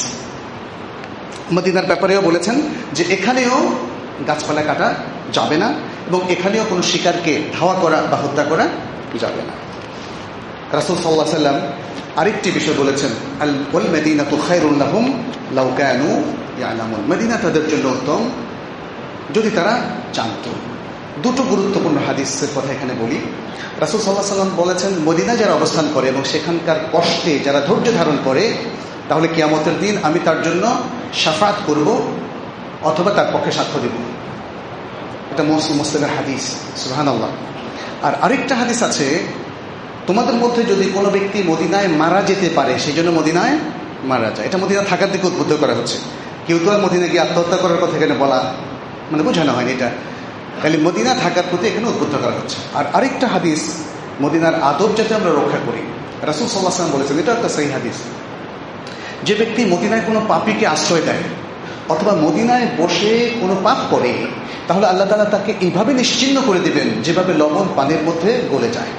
Speaker 1: মদিনার ব্যাপারেও বলেছেন যে এখানেও গাছপালা কাটা যাবে না, এবং এখানেও কোনো শিকারকে ধাওয়া করা বা হত্যা করা যাবে না। রাসূল সাল্লাল্লাহু আলাইহি ওয়াসাল্লাম আরেকটি বিষয় বলেছেন আল ওয়াল মাদিনাতু খায়রুল লাহুম লাউ কানু ইয়ালামুন। মদিনা তাদের জন্য উত্তম যদি তারা জানত। দুটো গুরুত্বপূর্ণ হাদিসের কথা এখানে বলি। রাসূল সাল্লাল্লাহু আলাইহি ওয়াসাল্লাম বলেছেন মদিনা যারা অবস্থান করে এবং সেখানকার কষ্টে যারা ধৈর্য ধারণ করে, তাহলে কিয়ামতের দিন আমি তার জন্য শাফাত করব অথবা তার পক্ষে সাক্ষ্য দেব। এটা মুসলিমের হাদিস, সুবহানাল্লাহ। আর আরেকটা হাদিস আছে, তোমাদের মধ্যে যদি কোনো ব্যক্তি মদিনায় মারা যেতে পারে সেই জন্য মদিনায় মারা যায়। এটা মদিনা থাকার দিকে উদ্বুদ্ধ করা হচ্ছে। কেউ তো আর মদিনা গিয়ে আত্মহত্যা করার কথা এখানে বলা মানে বোঝানো হয়নি এটা, তাহলে মদিনা থাকার প্রতি এখানে উদ্বুদ্ধ করা হচ্ছে। আর আরেকটা হাদিস, মদিনার আদব যাতে আমরা রক্ষা করি। রাসূল সাল্লাল্লাহু আলাইহি ওয়াসাল্লাম বলেছেন, এটা একটা সহিহ হাদিস, যে ব্যক্তি মদিনায় কোনো পাপীকে আশ্রয় দেয় অথবা মদিনায় বসে কোনো পাপ করে, তাহলে আল্লাহ তাআলা তাকে এইভাবে নিশ্চিহ্ন করে দিবেন যেভাবে লবণ পানির মধ্যে গলে যায়।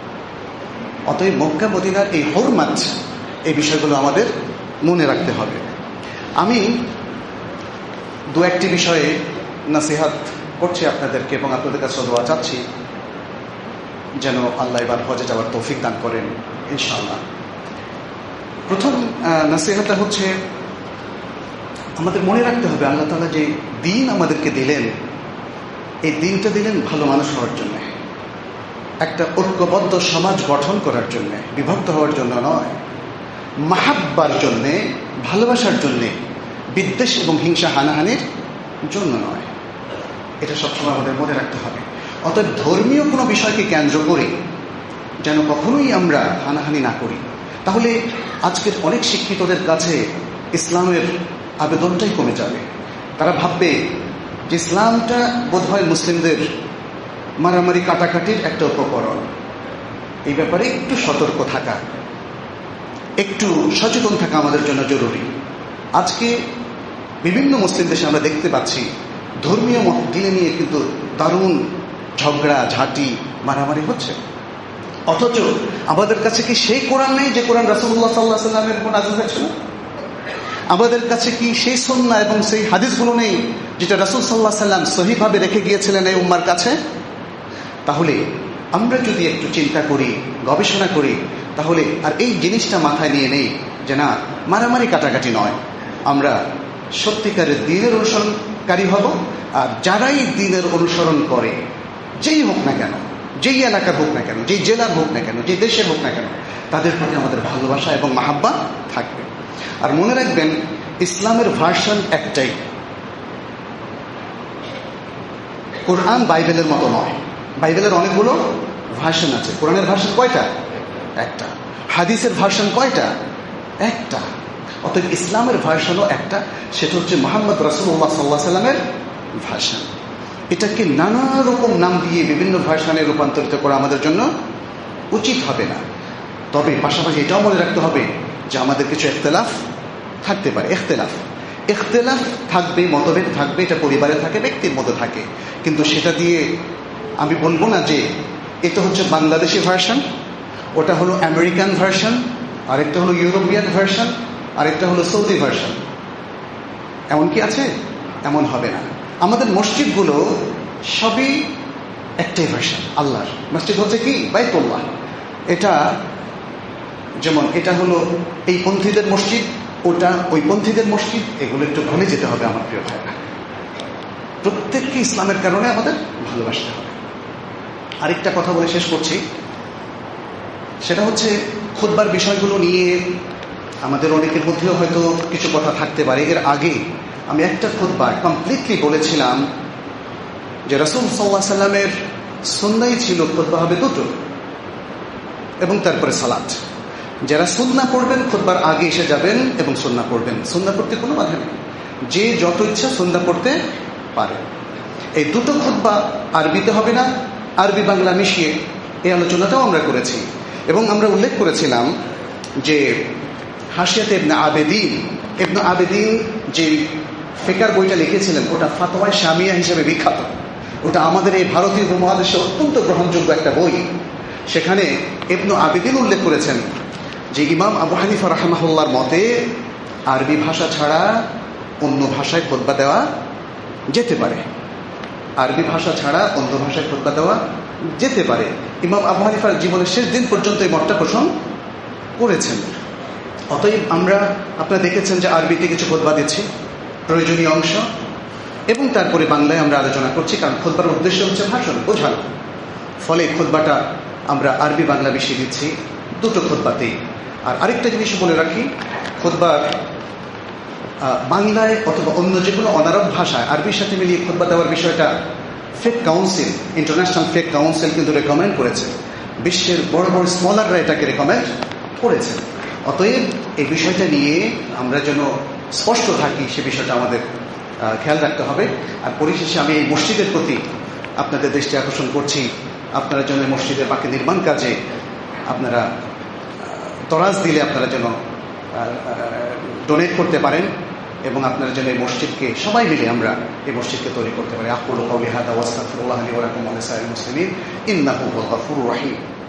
Speaker 1: অতএব মক্কা মদিনার এই হুরমাত, এই বিষয়গুলো আমাদের মনে রাখতে হবে। আমি দু একটি বিষয়ে নসিহত করছি আপনাদেরকে এবং আপনাদের কাছে দোয়া চাচ্ছি যেন আল্লাহ এবার হজে যাওয়ার তৌফিক দান করেন ইনশাআল্লাহ। প্রথম নসিহতটা হচ্ছে আমাদের মনে রাখতে হবে আল্লাহ তাআলা যে দিন আমাদেরকে দিলেন, এই দিনটা দিলেন ভালো মানুষ হওয়ার জন্য, একটা ঐক্যবদ্ধ সমাজ গঠন করার জন্য, বিভক্ত হওয়ার জন্য নয়, মাহাব্বার জন্যে, ভালোবাসার জন্যে, বিদ্বেষ এবং হিংসা হানাহানির জন্য নয়। এটা সবসময় আমাদের মনে রাখতে হবে। অতএব ধর্মীয় কোনো বিষয়কে কেন্দ্র করে যেন কখনোই আমরা হানাহানি না করি। তাহলে আজকের অনেক শিক্ষিতদের কাছে ইসলামের আবেদনটাই কমে যাবে। তারা ভাববে যে ইসলামটা বোধহয় মুসলিমদের মারামারি কাটাকাটির একটা উপকরণ। এই ব্যাপারে একটু সতর্ক থাকা, একটু সচেতন থাকা আমাদের জন্য জরুরি। আজকে বিভিন্ন মুসলিম দেশে আমরা দেখতে পাচ্ছি ধর্মীয় দিনে নিয়ে কিন্তু দারুণ ঝগড়া ঝাঁটি মারামারি হচ্ছে, অথচ আমাদের কাছে কি সেই কোরআন নেই যে কোরআন রাসূলুল্লাহ সাল্লাল্লাহু আলাইহি ওয়াসাল্লামের উপর নাযিল হয়েছিল? আমাদের কাছে কি সেই সুন্নাহ এবং সেই হাদিসগুলো নেই যেটা রাসূল সাল্লাল্লাহু আলাইহি ওয়াসাল্লাম সহিভাবে রেখে গিয়েছিলেন এই উম্মার কাছে? তাহলে আমরা যদি একটু চিন্তা করি, গবেষণা করি, তাহলে আর এই জিনিসটা মাথায় নিয়ে নেই যে না, মারামারি কাটাকাটি নয়, আমরা সত্যিকারের দ্বীনের অনুসরণকারী হব। আর যারাই দ্বীনের অনুসরণ করে, যেই হোক না কেন, যেই এলাকার হোক না কেন, যেই জেলার হোক না কেন, যেই দেশের হোক না কেন, তাদের প্রতি আমাদের ভালোবাসা এবং মাহাব্বা থাকবে। আর মনে রাখবেন, ইসলামের ভার্সন একটাই, কোরআন বাইবেলের মতো নয়। বাইবেলের অনেকগুলো ভার্সন আছে, কোরআনের ভার্সন কয়টা? একটা। হাদিসের ভার্সন কয়টা? একটা। অতএব ইসলামের ভার্সনও একটা, সেটা হচ্ছে মুহাম্মদ রাসূলুল্লাহ সাল্লাল্লাহু আলাইহি ওয়াসাল্লামের ভার্সন। এটাকে নানা রকম নাম দিয়ে বিভিন্ন ভার্সনে রূপান্তরিত করা আমাদের জন্য উচিত হবে না। তবে পাশাপাশি এটাও মনে রাখতে হবে যে আমাদের কিছু ইখতিলাফ থাকতে পারে। ইখতিলাফ ইখতিলাফ থাকবে, মতভেদ থাকবে, এটা পরিবারে থাকে, ব্যক্তির মধ্যে থাকে, কিন্তু সেটা দিয়ে আমি বলবো না যে এটা হচ্ছে বাংলাদেশি ভার্সন, ওটা হলো আমেরিকান ভার্সন, আরেকটা হলো ইউরোপিয়ান ভার্সন, আরেকটা হলো সৌদি ভার্সন। এমন কি আছে? এমন হবে না। আমাদের মসজিদগুলো সবই একটাই ভার্সন আল্লাহর। মসজিদ হচ্ছে কি? বাইতুল্লাহ। এটা যেমন এটা হলো এই পন্থীদের মসজিদ, ওটা ওই পন্থীদের মসজিদ, এগুলো একটু ভুলে যেতে হবে আমার প্রিয় ভাইরা। প্রত্যেককে ইসলামের কারণে আমাদের ভালোবাসতে হবে। আরেকটা কথা বলে শেষ করছি, সেটা হচ্ছে খুতবার বিষয়গুলো নিয়ে আমাদের অনেকের মধ্যেও হয়তো কিছু কথা থাকতে পারে। এর আগে আমি একটা খুতবা কমপ্লিটলি বলেছিলাম যে রাসূল সাল্লাল্লাহু আলাইহি ওয়াসাল্লামের সুন্নাহই ছিল খুতবা হবে দুটো, এবং তারপরে সালাত। যারা সুন্নাহ পড়বেন খুতবার আগে এসে যাবেন এবং সুন্নাহ পড়বেন। সুন্নাহ পড়তে কোনো বাধা নেই, যে যত ইচ্ছা সুন্নাহ পড়তে পারে। এই দুটো খুতবা আরবিতে হবে না, আরবি বাংলা মিশিয়ে এই আলোচনাটাও আমরা করেছি। এবং আমরা উল্লেখ করেছিলাম যে হাশিয়াতে ইবনে আবেদিন ইবনে আবেদিন যে ফিকার বইটা লিখেছিলেন, ওটা ফাতওয়ায়ে শামিয়া হিসেবে বিখ্যাত। ওটা আমাদের এই ভারতীয় উপমহাদেশে অত্যন্ত গ্রহণযোগ্য একটা বই। সেখানে ইবনে আবেদিন উল্লেখ করেছেন যে ইমাম আবু হানিফা রাহিমাহুল্লাহর মতে আরবি ভাষা ছাড়া অন্য ভাষায় খুতবা দেওয়া যেতে পারে। আরবি ভাষা ছাড়া অন্য ভাষায় খুতবা দেওয়া যেতে পারে। ইমাম আবু হানিফার জীবনের শেষ দিন পর্যন্ত এই মতটা পোষণ করেছেন। অতএব আমরা, আপনারা দেখেছেন যে আরবিতে কিছু খুতবা দিচ্ছি, প্রয়োজনীয় অংশ, এবং তারপরে বাংলায় আমরা আলোচনা করছি, কারণ খুতবার উদ্দেশ্য হচ্ছে ভাষণ বোঝানো। ফলে খুতবাটা আমরা আরবি বাংলা মিশিয়ে দিচ্ছি দুটো খুতবাতেই। আর আরেকটা জিনিস বলে রাখি, খুতবার বাংলায় অথবা অন্য যে কোনো অনারব ভাষায় আরবির সাথে মিলিয়ে খুতবা দেওয়ার বিষয়টা fake council, international fake council কিন্তু রেকমেন্ড করেছে। বিশ্বের বড় বড় স্মলাররা এটাকে রেকমেন্ড করেছে। অতএব এই বিষয়টা নিয়ে আমরা যেন স্পষ্ট থাকি, সে বিষয়টা আমাদের খেয়াল রাখতে হবে। আর পরিশেষে আমি এই মসজিদের প্রতি আপনাদের দৃষ্টি আকর্ষণ করছি, আপনারা যেন মসজিদের বাকি নির্মাণ কাজে আপনারা তরাজ দিলে আপনারা যেন ডোনেট করতে পারেন, এবং আপনারা যেন এই মসজিদকে সবাই মিলে আমরা এই মসজিদকে তৈরি করতে পারি। আকুলু কাউলি হাযা ওয়া আস্তাগফিরুল্লাহ লি ওয়া লাকুম ওয়া লিসাইরিল মুসলিমিন ইন্নাহু হুয়াল গফুরুর রহিম।